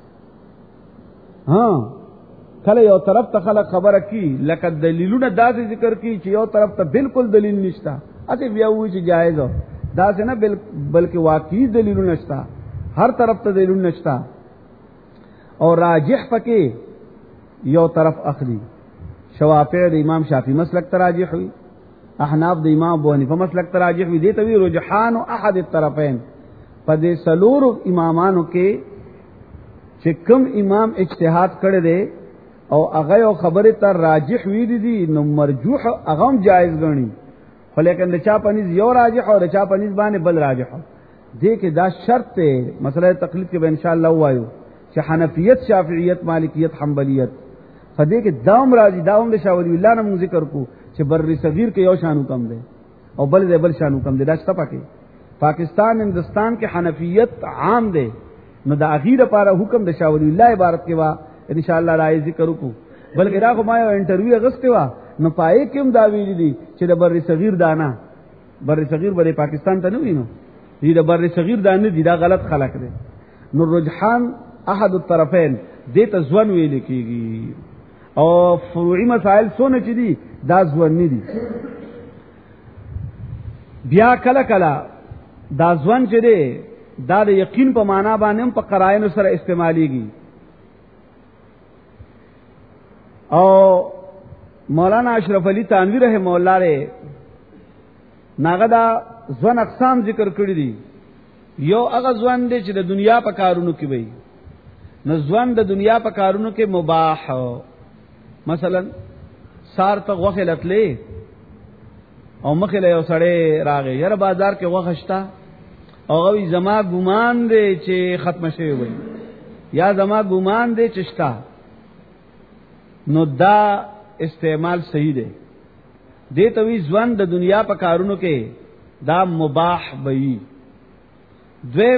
ها کله یو طرف ته خلک خبره کی لکه دلیلونه داسې ذکر کی چې یو طرف ته بالکل دلیل نشتا، اته بیا وی چې جایز ده، داسې نه بلکې واقعي دلیلونه نشتا، هر طرف ته دلیل نشتا. او راجح پکې یو طرف اخلي. شوافع د امام شافعی مسلک تراجح وی، احناف د امام ابو حنیفه مسلک تراجح وی. دي ته وی رجحان احد الطرفین. په دې سلور امامانو کې چې کوم امام اجتهاد کړی دی او هغه یو خبره تر راجح وی دي نو مرجوح هغه هم جایز غني، خو لیکن د چا پنځ یو راجح او د چا پنځ باندې بل راجح. دې کې دا شرط ته مسله تقلید کې به ان شاء الله وایو چې حنفیت، شافعیت، مالکیت، حنبلیت فدې کې داوم راځي. داوم د شاه ولی الله نوم ذکر کو چې بر صغیر کې یو شانو کم دی او بل شانو کم دی. دا شته پکې پاکستان هندستان کې حنفیت عام دی، نو دا اخیر لپاره حکم د شاه ولی الله عبارت کې وا ان شاء الله راځي ذکر کو. بلکې دا خو ما یو انټرویو غسته وا نو پای کې هم دا ویل دي چې د بر صغیر دانا، بر صغیر به پاکستان ته نه وینو، دې د بر صغیر دانه دي، دا غلط خلق دي. نو رجحان احد الطرفین دې ته ځوان ویل کېږي. او فروعی مسائل سونه چې دي دا ځوان نه دي. بیا کله کله دا ځوان چې دی دا د یقین په معنا باندې هم په قرائن سره استعماليږي. او مولانا اشرف علی تانوی رحم الله علیه ناغه دا ځوان اقسام ذکر کړی دي. یو هغه ځوان دی چې د دنیا په کارونو کې وي، نو ځوان د دنیا په کارونو کې مباح، مثلا سار ته غوخه لتلې او مخه له یو سړی راغی، یاره بازار کې غوخه شتا او غوی زما ګمان دی چې ختم شوی وي یا زما ګمان دی چې شتا، نو دا استعمال صحیح دی. دې ته وی ځوان د دنیا په کارونو کې دا مباح وي. دویم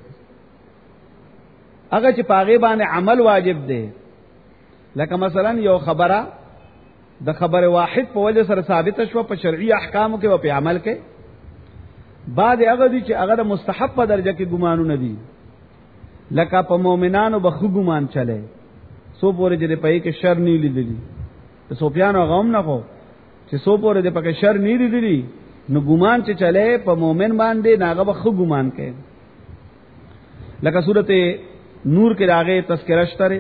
هغه چې پاغه باندې عمل واجب دی، لکه مثلا یو خبره د خبره واحد په وجه سره ثابت شوه په شرعي احکامو کې او په عمل کې، بعد هغه دي چې هغه د مستحب په درجه کې ګمانونه دي، لکه په مؤمنانو به خو ګمان چلے سو پورې دې پې کې شر نه لیدلی ته سفیان غوم نه کو چې سو پورې دې پکې شر نه لیدلی نو ګمان چې چلے په مؤمن باندې ناغه به خو ګمان کوي لکه سورته نور کې راغې تذکرہ شته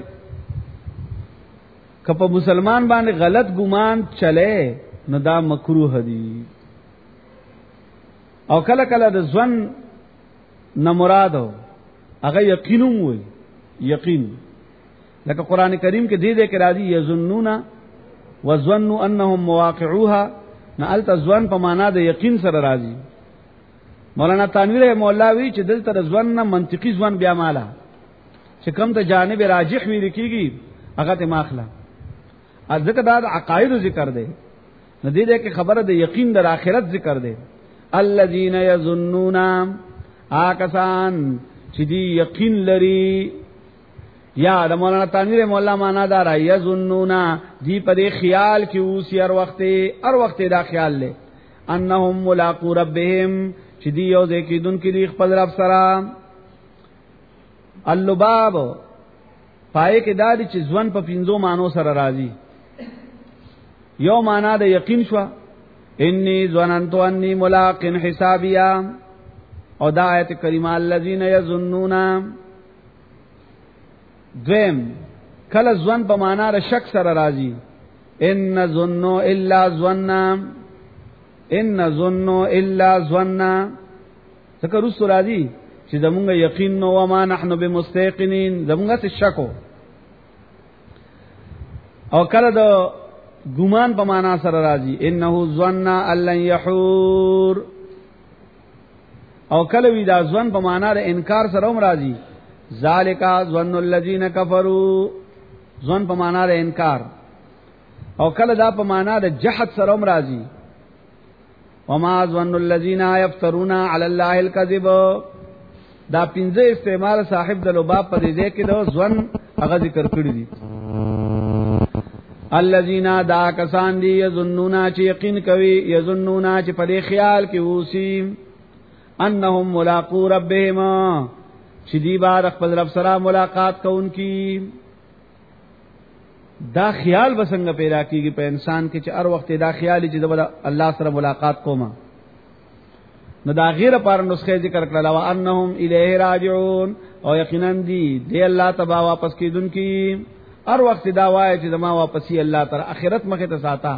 کله مسلمان باندې غلط ګمان چلے نو دا مکروه دی او کله کله د ځوان نه مرادو هغه یقینوم وي یقین لکه قران کریم کې دې کې راځي یظنون وظنوا انهم مواقعوها نالت ځوان په معنا د یقین سره راځي مولانا تنویر مولاوی چې دلته د ځوان نه منطقي ځوان بیا مالا چې کوم ته جانب راجح ویل کیږي هغه ته ماخله ځکه دا عقاید ذکر دی نو دې کې خبره د یقین د آخرت ذکر دی الذين يظنون آکسان چې دی یقین لري یا د مولانا تنویر مولا معنا دار یظنون دی په خیال کې اوس هر وخت دا خیال لې انهم ملاقات ربهم چې دی یو ځکه دن کې دی خپل رب سره اللباب پای کې دا چې ځوان په پینځو مانو سره راځي یو معنا د یقین شو انی ظننت انی ملاق حسابیا او دا آیت کریمه الذین یظنون دویم کله ځوان په معنا د شک سره راځي ان ظنوا الا ظننا ان ظنوا الا ظننا څنګه رسول راځي چې زمونږ یقین نو و ما نحنو بمستيقنين زمونږ څه شکو او کله د ګمان په معنا سره راځي انه ظن ان لن يحور او کله وی دا ځوان په معنا د انکار سره هم راځي ذالک ظن الذين كفروا ځوان په معنا د انکار او کله دا په معنا د جحد سره هم راځي وما ظن الذين يفترون على الله الكذب دا پنځه استعمال صاحب د لباب په دې کې د ځوان هغه ذکر کړی دي الذين دا کسان دي یظنون چې یقین کوي یظنون چې په دې خیال کې اوسي انهم ملاقات ربهم چې دی بار خپل رب سره ملاقات کوونکی دا خیال بسنګ پیدا کیږي په انسان کې چې هر وخت دا خیال چې د الله سره ملاقات کوما نو دا غیر پر نسخه ذکر کړل او انهم الیه راجعون او یقینا دی الله تبا واپس کیدونکي هر وخت دا وایي چې زما واپسی الله تر اخرت مخه ته ساته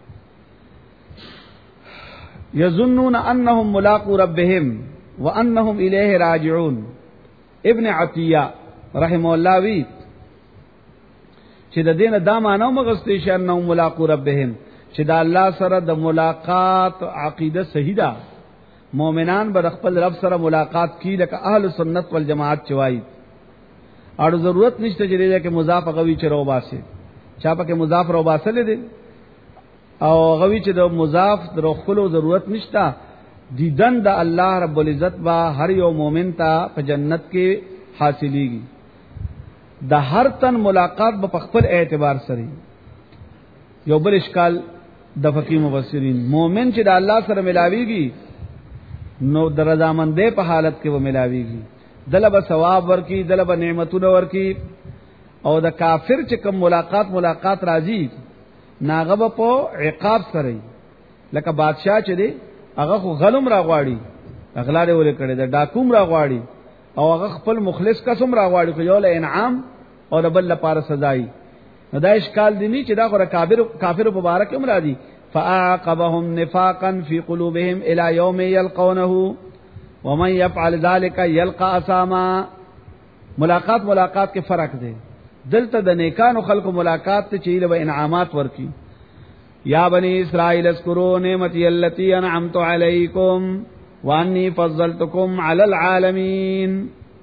یظنون انهم ملاقات ربهم وانهم الیه راجعون ابن عطیہ رحم الله وی چې د دینه دا معنی مغستې چې انهم ملاقات ربهم چې دا الله سره د ملاقات عقیده صحیح ده مؤمنان به خپل رب سره ملاقات کی لکه اهل سنت والجماعت چوي اړو ضرورت نشته چې دې کې مضاف غوي چې رو باسي چا پکې مضاف رو باسل دي او غوي چې د مضاف درو خپل ضرورت نشته دیدن د الله رب العزت با هر یو مؤمن ته په جنت کې حاصلېږي د هر تن ملاقات په خپل اعتبار سره یو بل اشکال د فقيه مفسرین مؤمن چې د الله سره ملاويږي نو د رضامندۍ په حالت کې و ملاويږي دلب ثواب ورکی دلب نعمتونه ورکی او د کافر چې کوم ملاقات راځي ناغه په عقاب سره لکه بادشاہ چې دی هغه خو غلم راغواړي اغلا دی ولې کړي د ډاکوم راغواړي او هغه خپل مخلص قسم راغواړي خو یو له انعام او د بل لپاره سزای دا اشکال دی نه چې دا غره کافر مبارک هم راځي فاعقبهم نفاقا في قلوبهم الى يوم يلقونه ومن يفعل ذلك يلقى اثاما ملاقات کې فرق دی دلته د نیکانو خلقو ملاقات ته چې له انعامات ورکی یا بنی اسرائیل اذکروا نعمتي التي انعمت عليكم واني فضلتكم على العالمين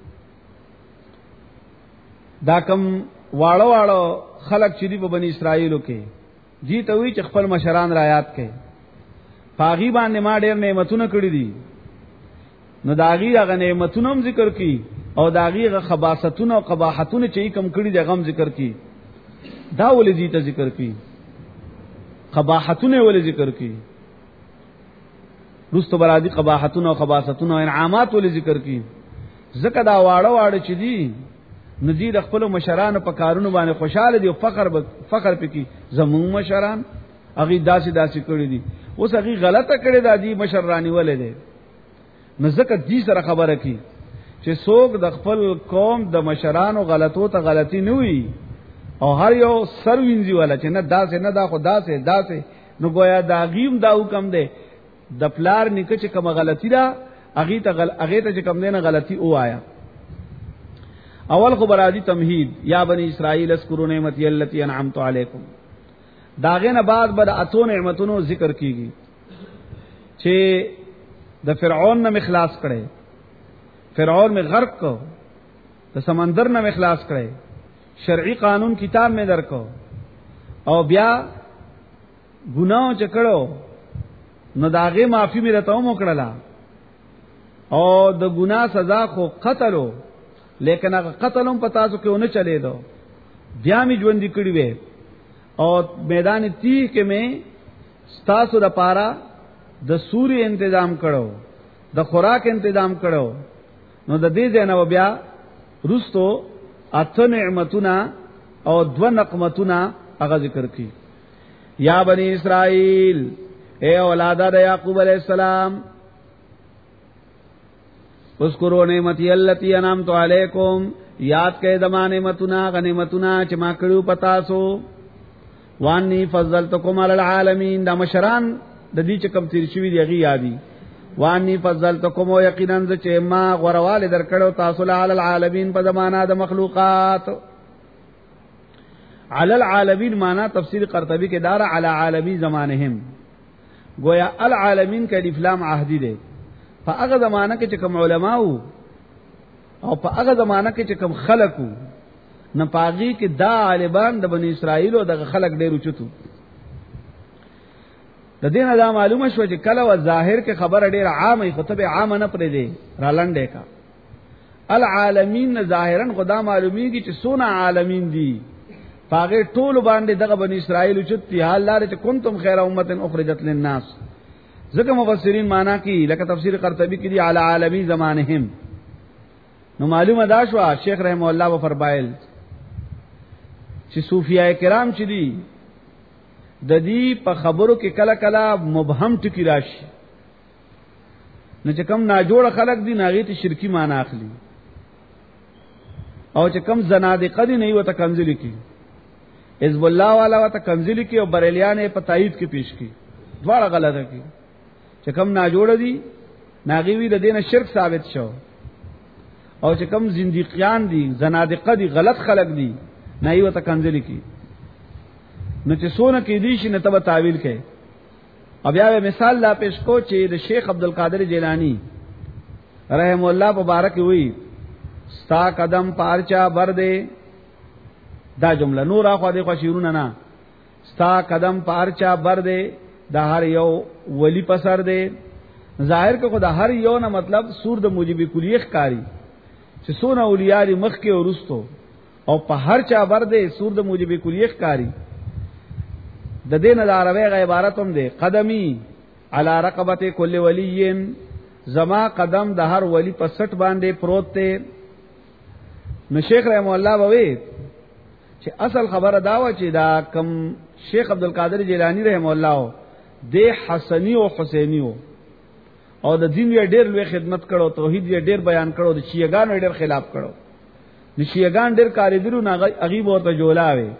دا کوم واړو خلق چې دی په بنی اسرائیلو کې جی ته وی چې خپل مشران را یاد کړي پاغي باندې ما ډېر نعمتونه کړې دي نو داغي هغه نعمتونه هم ذکر کړي او داغي هغه خباستونه او قباحتونه چې کم کړي دي غم ذکر کړي دا ولې دې ته ذکر کړي قباحتونه ولې ذکر کړي رستو برادي قباحتونه او خباستونه او انعامات ولې ذکر کړي زکه دا واړه چې دي ندی د خپل مشرانو په کارونو باندې خوشاله دي او فخر پکې زمون مشران هغه داسې کړی دي اوس هغه غلطه کړی دا دي مشرانی ولې دي نو ځکه دې سره خبره کی چې څوک د خپل قوم د مشرانو غلطو ته غلطي نه وي او هر یو سر وینځي ولا چې نه داسې نه دا خو داسې نو گویا دا غیم دا حکم دی د پلار نکه چې کوم غلطی دا هغه ته چې کوم نه غلطی او آیا اول خو برادی تمهید یا بنی اسرائیل اذکروا نعمتی التي انعمت علیکم داغه نه بعد بر اتو نعمتونو ذکر کیږي چې د فرعون نه مخلاص کړي فرعون میں غرق کو د سمندر نه مخلاص کړي شرعی قانون کتاب میں درکو او بیا گناہوں چکړو نو داغه معافی می رته مو کړلا او د ګناه سزا خو قتلو لیکن هغه قتلوم پتا څو کې ونه چلے دو بیا می ژوند کړي وې او میدان تیه کې می ستاسو د پارا د سوري تنظیم کړو د خوراک تنظیم کړو نو د دې ځنه بیا رستو اته نعمتونه او دو نقمتونه هغه ذکر کړي یا بنی اسرائیل اے اولاد د یعقوب علیہ السلام اذکروا نعمتی التی انعمت علیکم یاد کړئ د ما نعمتونه غنیمتونه چې ما کړو پتا سو وانی فضلتکم علی العالمین دا مشران د دې چې کم تیر شوی دی غي یادی وانی فضلتکم او یقینا چې ما غرواله درکړو تاسو علی العالمین په زمانہ د مخلوقات علی العالمین معنا تفسیر قرطبی کې دار علی عالمی زمانهم گویا العالمین کې الف لام عهدی دی په هغه زمانہ کې چې کوم علما او په هغه زمانہ کې چې کوم خلقو نه پاغي کې دا عالمان د بنی اسرائیل او د خلق ډېر چتو د دین دا معلومه شو چې کله و ظاهر کې خبر ډېر عامه خطبه عامه نه پرې دی را لنډه کا العالمین ظاهرا خدا معلومیږي چې سونه عالمین دي پاغه ټول باندې دغه بنی اسرائیل چتی حال لاره چې کنتم خیر امه اخرجت للناس ځکه مفسرین معنا کوي لکه تفسیر قرطبی کې دی علی عالمی زمانهم نو معلومه دا شو شیخ رحم الله و فرمایل چې صوفیای کرام چې دي د دې په خبرو کې کله کله مبهم ټکی راشي نو چې کم ناجوړ خلق دي ناغي ته شرکی معنا اخلي او چې کم زنادقه دي نه وته کنځلي کی حزب الله والا وته کنځلي کی او بریلیان په تایید کې پیش کی دواړه غلطه کی چې کم ناجوړ دي ناغي وی د دینه شرک ثابت شو او چې کم زنديقيان دي زنادقه دي غلط خلق دي نه یو ته کنځلي کی نو چې سونه کې دي شي نه تبه تعویل کوي او بیا مثال لا پیش کو چې د شیخ عبد القادر جیلانی رحم الله مبارک وی ستا قدم پارچا بر دے دا جمله نور اخو دې خوشیرونه نه ستا قدم پارچا بر دے دا هر یو ولی پسر دے ظاهر کې خدا هر یو نه مطلب سور د موجب کلیخ کاری چې سونه اولیاء مخ کې ورستو او په هر چا بر دے سور د موجب کلیخ کاری د دین د عربی غ عبارت هم دی قدمی علی رقبت کل ولی زما قدم د هر ولی په سټ باندې پروت ته نو شیخ رحم الله بوي چې اصل خبره دا و چې دا کم شیخ عبد القادر جیلانی رحم الله د حسنی او حسینی او د دین یې ډېر لوی خدمت کړو توحید یې ډېر بیان کړو د شیعاګانو ډېر خلاف کړو د شیعاګان ډېر کاریدرو نه غیب ورته جوړاوي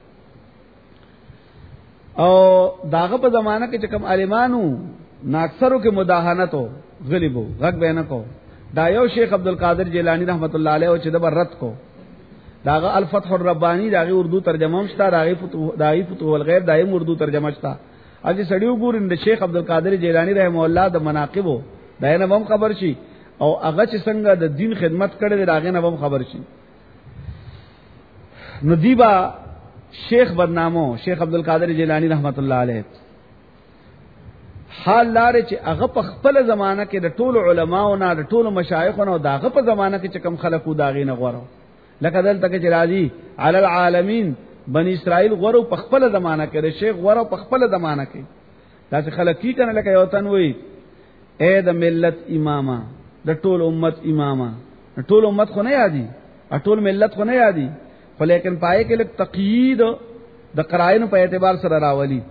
او داغه په زمانہ کې چې کوم عالمانو ناکثرو کې مداهنتو غلیبو غږ بیان کو دا یو شیخ عبد القادر جیلانی رحمت الله علیه او چې د برت کو داغه الفتح الربانی داغه اردو ترجمه شته داغه فتوح الغیب دایم اردو ترجمه شته اځي سړیو ګورین د شیخ عبد القادر جیلانی رحم الله د مناقبو داینه هم خبر شي او هغه چې څنګه د دین خدمت کړي داغه نه هم خبر شي ندیبا شیخ بدنامو شیخ عبد القادر جیلانی رحمت الله علیه حال لاره چې هغه په خپل زمانہ کې د ټولو علماو نه د ټولو مشایخو نه داغه په زمانہ کې چې کم خلقو داغې نه غوړو لکه دلته کې راځي علی العالمین بنی اسرائیل غورو په خپل زمانہ کې د شیخ غورو په خپل زمانہ کې دا چې خلک کی کنه لکه یو تن وای اے د ملت امامه د ټول امت امامه د ټول امت خو نه یادي اټول ملت خو نه یادي خو لیکن پای کې لک تقیید د قرائن په اعتبار سره راولي.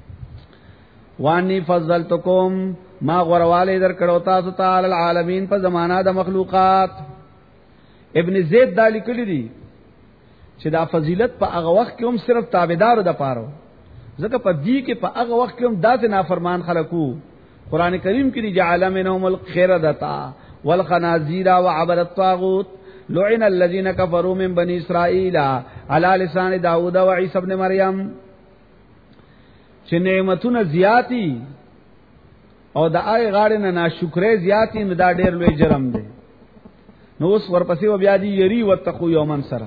وانی فضلتکم ما غرواله در کړو تاسو تعالی العالمین په زمانہ د مخلوقات. ابن زید دالی کلی دی چې دا فضیلت په هغه وخت کې هم صرف تابعدارو د پاره، ځکه په دې کې په هغه وخت کې هم داسې نافرمان خلقو. قران کریم کې جعل منهم القردة والخنازير وعبد الطاغوت لعن الذين كفروا من بني اسرائيل على لسان داوود وعيسى ابن مريم. چې نعمتونه زیاتی او د آی غاړې نه ناشکرې زیاتی نو دا ډېر لوی جرم دی. نو اوس ورپسې و بیا دی یری وتقو یومن سره.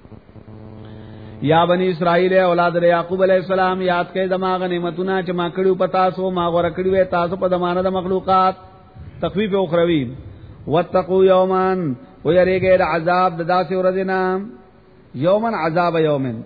یا بنی اسرائیل اولاد یعقوب علیہ السلام یاد کړئ دماغ نعمتونه چې ما کړیو پتا سو ما غوړه کړیو تاسو په زمانه د مخلوقات. تخفیف اخروی وتقو یومن و یریګه عذاب د داسې ورځې یومن عذاب یومن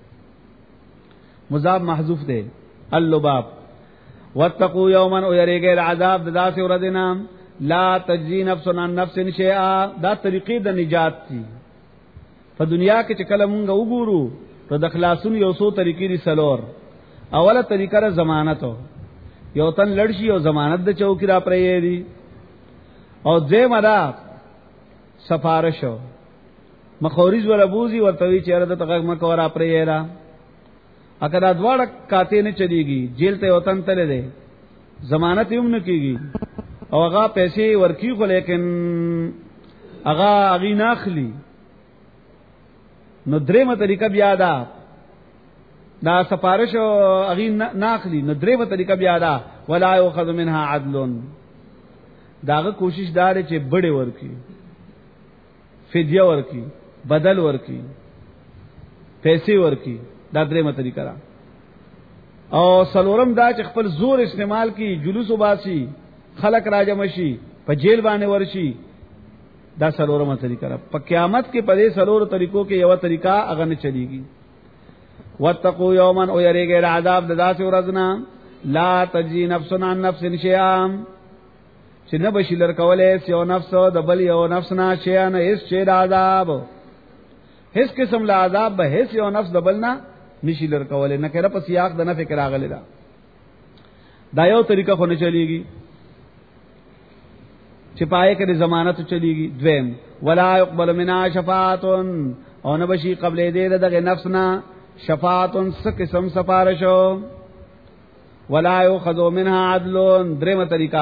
مضاف محذوف دی اللباب. واتقوا یوما او یریګه العذاب د داسې ورځې لا تجزی نفس عن نفس شیئا. دا طریقې د نجات دي. په دنیا کې چې کله مونږ وګورو نو د خلاصون یو څو طریقې دي سلور. اوله طریقه د ضمانت، یو تن لړشي او ضمانت د چوکي را پرې دي. او دیمه دا سفارش مخورز ولا بوزي ورتوي چې رد تغه مکو را پرې را اگر ادواړه کاته نه چلیږي جیل ته وطن تله ده ضمانت هم نه کیږي او هغه پیسې ورکی خو لیکن هغه اغي ناخلی. نو درېمه طریقه بیا دا سفارش اغي ناخلی. نو درېمه طریقه بیا دا ولا یؤخذ منها عدل. داغه کوشش دار چې بڑے ورکی فدیه ورکی بدل ورکی پیسې ورکی. دا درېمه طریقه ده. او سلورم دا چې خپل زور استعمال کی جلوس وباسي خلق راجم شي په جیل باندې ورشي. دا سلورمه طریقه ده. په قیامت کې په دې سلور طریقو کې یو طریقه هغه نه چلیږي. واتقوا یوما او یریګه عذاب د داسې ورځنا لا تجزی نفس عن نفس شیئا چې نه بشي لر کوله یو نفس د بل یو نفس نه شیئا نه هیڅ شی د عذاب هیڅ قسم له عذاب به هیڅ یو نفس د بل نه نشي لر کوله نه کړه په سیاق د نه فکر راغلی دا یو طریقه خو نه چلیږي چې پای کې ضمانت چلیږي. دویم ولا يقبل منها شفاعت او نه بشي قبل دې دغه نفس نه شفاعت س قسم سفارشو. ولا يؤخذ منها عدل درېمه طریقه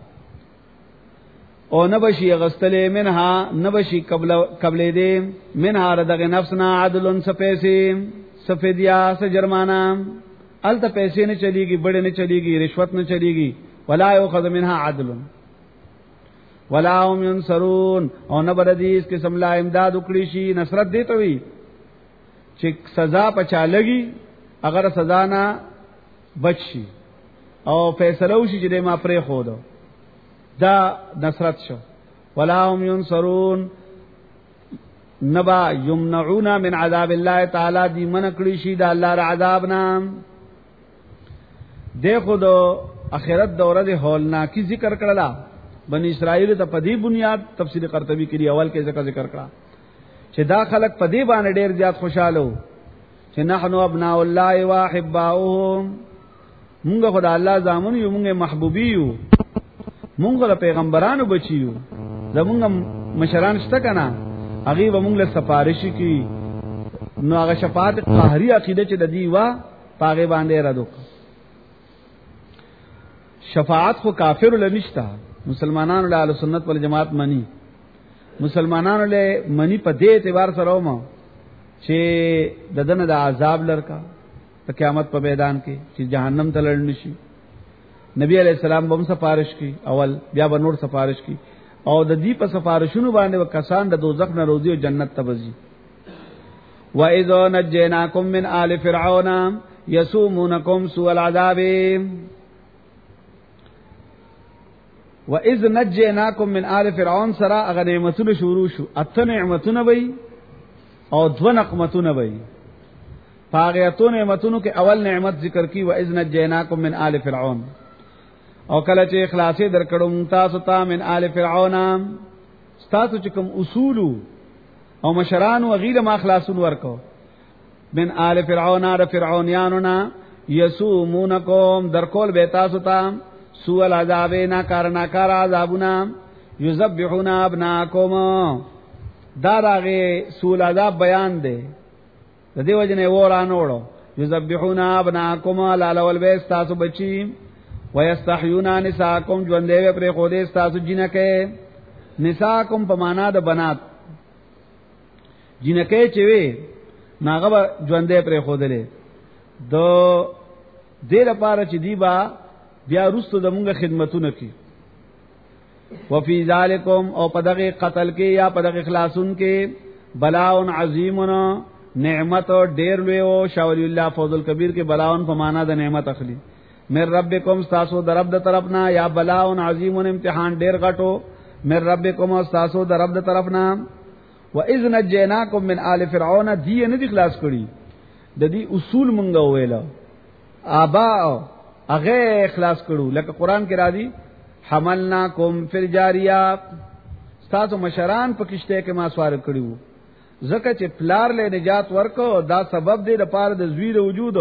او نبشی غستلې منها نبشی قبل دې منها دغه نفس نه عدل سپیسي سفدیا سجرمانا الته پیسې نه چلیږي بڑے نه چلیږي رشوت نه چلیږي. ولا يؤخذ منها عدل ولا هم ينصرون او نه بردي اس قسم لا امداد وکړي شي. نصرت دی ته وي چې سزا پچا لګي اگر سزا نه بچي او فیصله وشي چې ما پرې خو دو دا نصرت شو. ولا هم ينصرون نبا يمنعون من عذاب الله تعالی دی من کړي شي د الله ر عذاب نام. دیکھو دو اخرت دوره د هولناکی ذکر کړلا بنی اسرائیل ته پدی بنیاد تفسیر قرطبی کړي اول کې ذکر کړه چې دا خلق پدی باندې ډیر زیات خوشاله چې نحنو ابناء الله واحباؤهم مونږ خدای الله زامن یو مونږه محبوبي یو مونږ له پیغمبرانو بچیو زمونږ مشران شته کنه هغه به مونږ له سفارش کی نو هغه شفاعت قهری عقیده چې د دی وا پاغه باندې را دوک. شفاعت خو کافر لنشتا مسلمانانو له سنت والجماعت منی مسلمانانو له منی په دې اعتبار سره ومه چې ددن د عذاب لرکا په قیامت په میدان کې چې جهنم ته لړل نشي. نبی علیہ السلام بم سفارش کی اول بیا به نور سفارش کی او د دې په سفارشونو باندې وکسان د دوزخ نه روزي او جنت ته وځي. وَإِذَا نَجَّيْنَاكُمْ مِنْ آلِ فِرْعَوْنَ يَسُومُونَكُمْ سُوءَ الْعَذَابِ وَإِذْ نَجَّيْنَاكُمْ مِنْ آلِ فِرْعَوْنَ سرا اغه نعمتونه شروع شو اته نعمتونه وي او دو نقمتونه وي. فاغیتون نعمتونو کې اول نعمت ذکر کی وَإِذْ نَجَّيْنَاكُمْ مِنْ آلِ فِرْعَوْنَ او کله چې اخلاصي درکړو تاسو ته من آل فرعون تاسو چې کوم اصول او مشران و غیل ما خلاصون ورکو من آل فرعون ر فرعونیانونا یسومونکم در کول بیتاسو تا سوء العذاب ناکار عذابنا یذبحون ابناکم داراغه سوء العذاب بیان دے د دې وجنه ورانوړو یذبحون ابناکم لالول بیستاسو بچی ويستحيون نساءکم ژوندې پر خو دې استاسو جنکه نساءکم په معنا د بنات جنکه چې وي ناغه ژوندې پر خو دې دو دې لپاره چې دیبا بیا رستو زمونږه خدمتونه کوي وفي ذالکم او پدغه قتل کې یا پدغه اخلاصون کې بلاء عظیم نعمت ډیر لوی او شاول الله فضل کبیر کې بلاء په معنا د نعمت اخلي من ربکم استاسو درب د طرفنا یا بلاء عظیم امتحان ډیر غټو من ربکم استاسو درب د طرفنا واذ نجیناکم من آل فرعون دی نه دي خلاص کړي د دې اصول مونږ ویل آبا هغه اخلاص کړو لکه قران کې راځي حملناکم فی الجاریات استاسو مشران په کشته کې ما سوار کړیو زکه چې پلار له نجات ورکو دا سبب دی لپاره د زوی وجود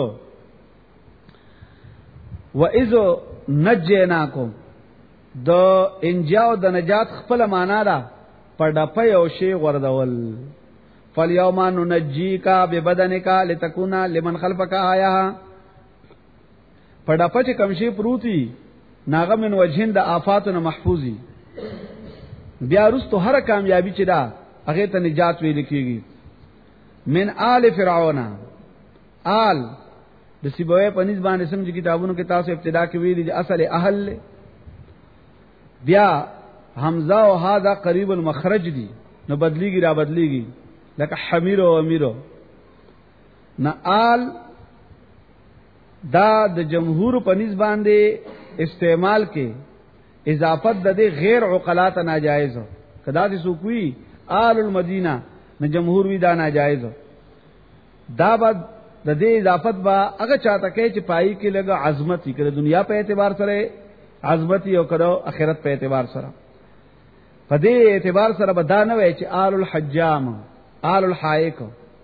و اذ نجیناکم د انجاو د نجات خپل معنا ده پر ډپه یو شی غردول فالیوم ننجیکا ببدنک لتکونا لمن خلفک آیا پر ډپه چې کم شی پروتي ناغه من وجهین د آفاتونو محفوظي بیا رستو هر کامیابی چې دا هغه ته نجات ویل کیږي من آل فرعون آل د سیبوی په نسبت باندې سم چې کتابونو کې تاسو ابتدا کې ویلي چې اصل اهل بیا حمزه او هاذا قریب المخرج دي نو بدلیږي را بدلیږي لکه حمیر او امیر نه آل دا د جمهور په نسبت باندې استعمال کې اضافت د دې غیر عقلات ناجایز کدا دي سو کوي آل المدینہ نه جمهور وی دا ناجایز دا بعد د دې اضافت با هغه چاته کې چې پای کې لګه عظمت کړه دنیا په اعتبار سره عظمت یو کړه آخرت په اعتبار سره په دې اعتبار سره بدا نه وای چې آل الحجام آل الحائق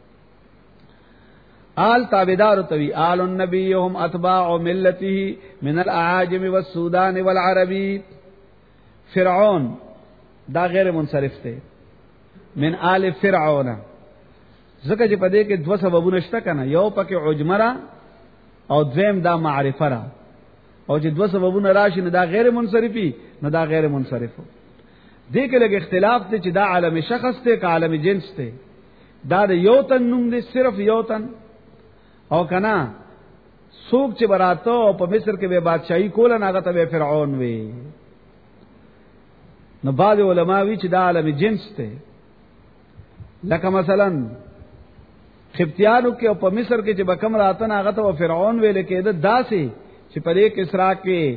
آل تابعدار توی آل النبی هم اتباع ملته من الاعاجم والسودان والعربی فرعون دا غیر منصرف ته من آل فرعون زکه چې پدې کې دو سببونه شته کنه یو پکې عجمره او دویم دا معرفه را او چې دو سببونه راشي نه دا غیر منصرفي نه دا غیر منصرفو دې کې لږ اختلاف ته چې دا عالم شخص ته کا عالم جنس ته دا د یو تن نوم دې صرف یو تن او کنا سوق چې براته په مصر کې به بادشاہي کوله ناغه ته فرعون وی نو بعض علما وی چې دا عالم جنس ته لکه مثلا خپتیانو کې او په مصر کې چې بکم راته ناغه ته فرعون ویل کېده داسې چې په دې کسرا کې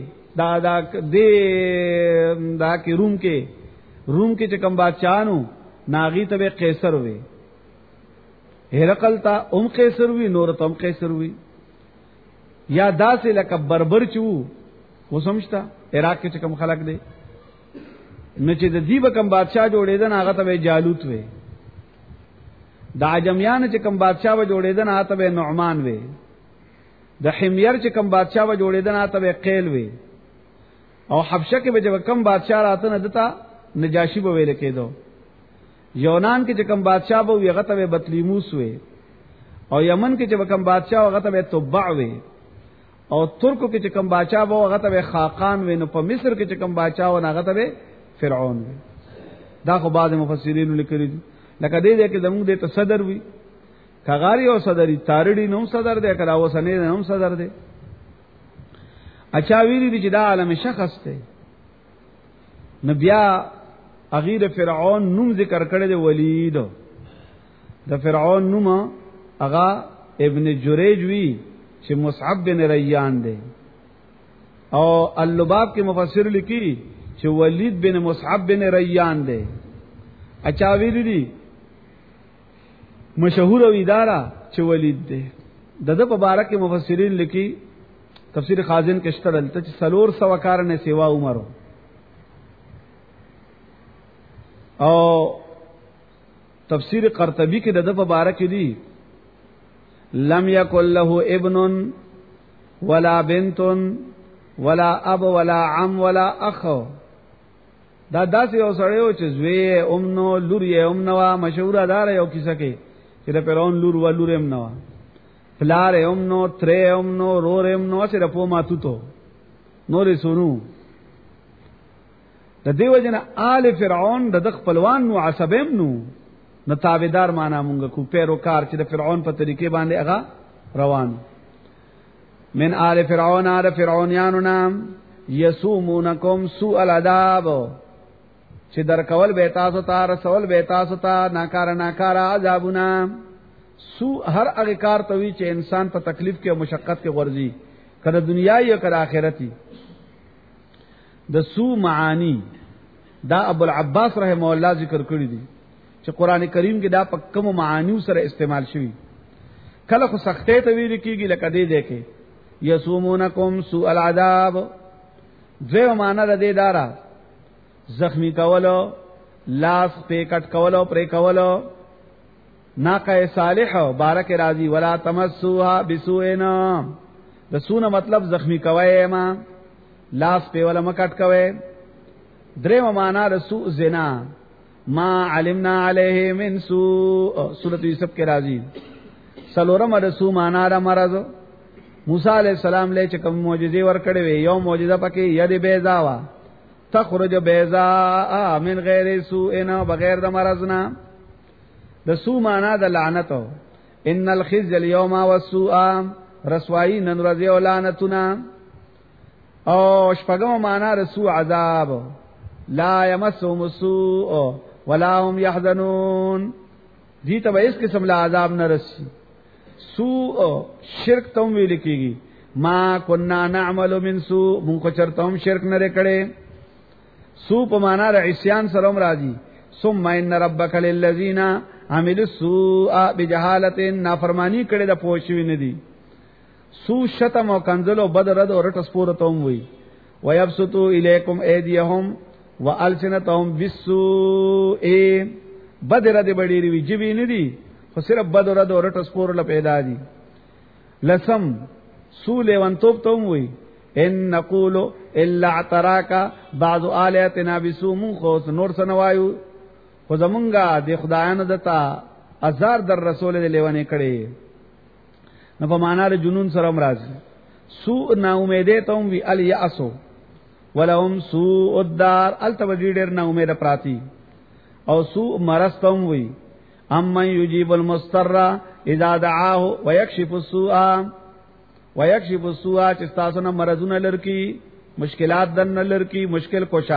دا کې روم کې چې کوم بادشاہانو ناغي ته قیصر وی هرقل تا قیصر وی نور تم قیصر وی یا داسې لکه بربر چو وسمشتا عراق کې کوم خلق دی نه چې د دیب کم بادشاہ جوړېدن هغه ته جالوت وی د عجمیان چې کوم بادشاہ و جوړېدن هغه ته نعمان وی د حمیر چې کوم بادشاہ و جوړېدن هغه ته قیل وی او حبشه کې به کوم بادشاہ راته نه دتا نجاشی به ویل کېدو یونان کې چې کوم بادشاہ وو هغه ته بطلیموس وی او یمن کې چې کوم بادشاہ هغه ته تبع وی او ترکو کې چې کوم بادشاہ وو هغه ته خاقان وی نو په مصر کې چې کوم بادشاہ و هغه ته فرعون وی دا خو بعض مفسرین لیکلي لکه دې کې زموږ د صدر وی کغاری او صدری تارړي نو صدر دې کړه او سنې نو صدر دې اچھا ویری دي چې دا عالم شخص ته نبیا اغیر فرعون نوم ذکر کړی دی ولید د فرعون نوم اغا ابن جریج وی چې مصعب بن ریان دی او اللباب کې مفسر لیکي چې ولید بن مصعب بن ریان دی اچھا ویری دي مشهور او اداره چې ولید دی د په بارک کې مفسرین لیکي تفسیر خازن کې شته دلته چې سلور سو کار نه سیوا عمرو او تفسیر قرطبی کې د په باره کې دی لم یکن له ابن ولا بنت ولا اب ولا عم ولا اخ. دا داسې یو سړی و چې زوی امنو لور یې امنوا مشهور دار یو کیسه کې چې د فرعون لور و لور امنوا پلار امنو ترې امنو رور امنو چې رپو ماتو تو نورې سونو. د دیو جن آل فرعون د خپلوان نو عصبیم نو نه تابعدار معنا مونږ کو پیروکار چې د فرعون په طریقې باندې هغه روان. من آل فرعون آل فرعونیانو نام یسومونکم سوء العذاب چې در کول به تاسو ته رسول به تاسو ته ناکار عذابنا. سو هر هغه کار ته وی چې انسان په تکلیف کې او مشقت کې ورزي کله دنیاي او کله آخرتي. د سو معانی دا ابو العباس رحمه الله ذکر کړی دي چې قران کریم کې دا په کوم معانی سره استعمال شوی. کله خو سختې ته ویل کېږي لکه دې کې یسومونکم سوء العذاب. دیو معنا د دې دارا زخمی کولو لاس په کټ کولو پرې کولو ناقه صالح بارک راضی ولا تمسوها بسوئنا. د سونه مطلب زخمی کوي ما لاس په ولا مکټ کوي. دریم معنا د سوء زنا ما علمنا علیه من سوء سورۃ یوسف کې راضی. سلورم د سوء معنا د مرض. موسی علیہ السلام له چې کوم معجزې ور کړې وي یو معجزه پکې ید بیضا وا تخرج بیضا من غیر سوء بغیر د مرضنا. د سوء معنا د لعنت. ان الخزي اليوم والسوء رسوایی نن ورځې او لعنتنا. او شپږم معنا د سوء عذاب لا يمسهم السوء ولا هم يحزنون. دې ته به اس قسم لا عذاب نه رسي. سوء شرک تم ویل کېږي ما كنا نعمل من سوء مونږ کو چرته هم شرک نه کړي. سوء په معنا د عصيان سره راځي. ثم ان ربك للذين عملوا السوء بجهاله نافرمانی کړي د پوښوي نه دي. سوء شتم او کنزل او بدرد او رټ سپورتوم وي. ويبسطوا اليكم ايديهم والسنتهم بالسوء. بدرد بډيري وي جبي نه دي خو صرف بدرد او رټ سپور له پیدا دي. لسم سوء لونتوب توم وي. ان نقول الا اعتراك بعض الهاتنا بسوء من خو نور سنوایو خو زمونږه د خدایانو دتا ازار در رسول دی لیوانه کړي. نو په معنا د جنون سره مرাজি. سوء نا امیده توم وی الیاسو ولهم سوء الدار التوجیدر نا امید پراتی. او سوء مرض توم وی اما یجیب المضطر اذا دعاه ويكشف السوء چې تاسو نه مرزونه لرکی مشکلات دن لرکی مشکل کوشا.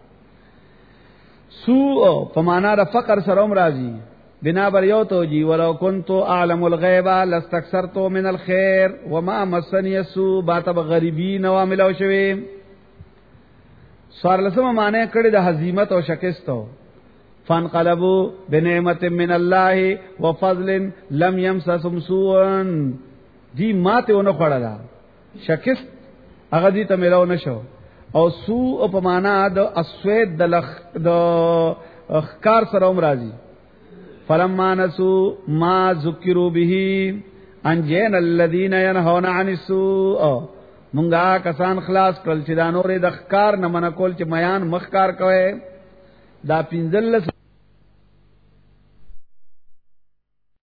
سوء په معنا د فقر سره راځي. بنا بر یو توجی ولو كنت اعلم الغیب لاستكثرت من الخير وما مسني السوء باتب غریبی نو عاملو شوی. سوار لسمه معنی کړي د هزیمت او شکستو. فانقلبوا بنعمت من الله وفضل لم يمسسهم سوء. دی ماته ونه خړلا شکست هغه دې ته ملاو نشو. او سوء په معنا د اسوید د اخکار سره راځي. فلما نسوا ما ذکروا به انجينا الذين ينهون عن السوء. مونږه کسان خلاص کړل چې دا نورې د اخکار نه منکول چې میان مخکار کوي. دا پینځل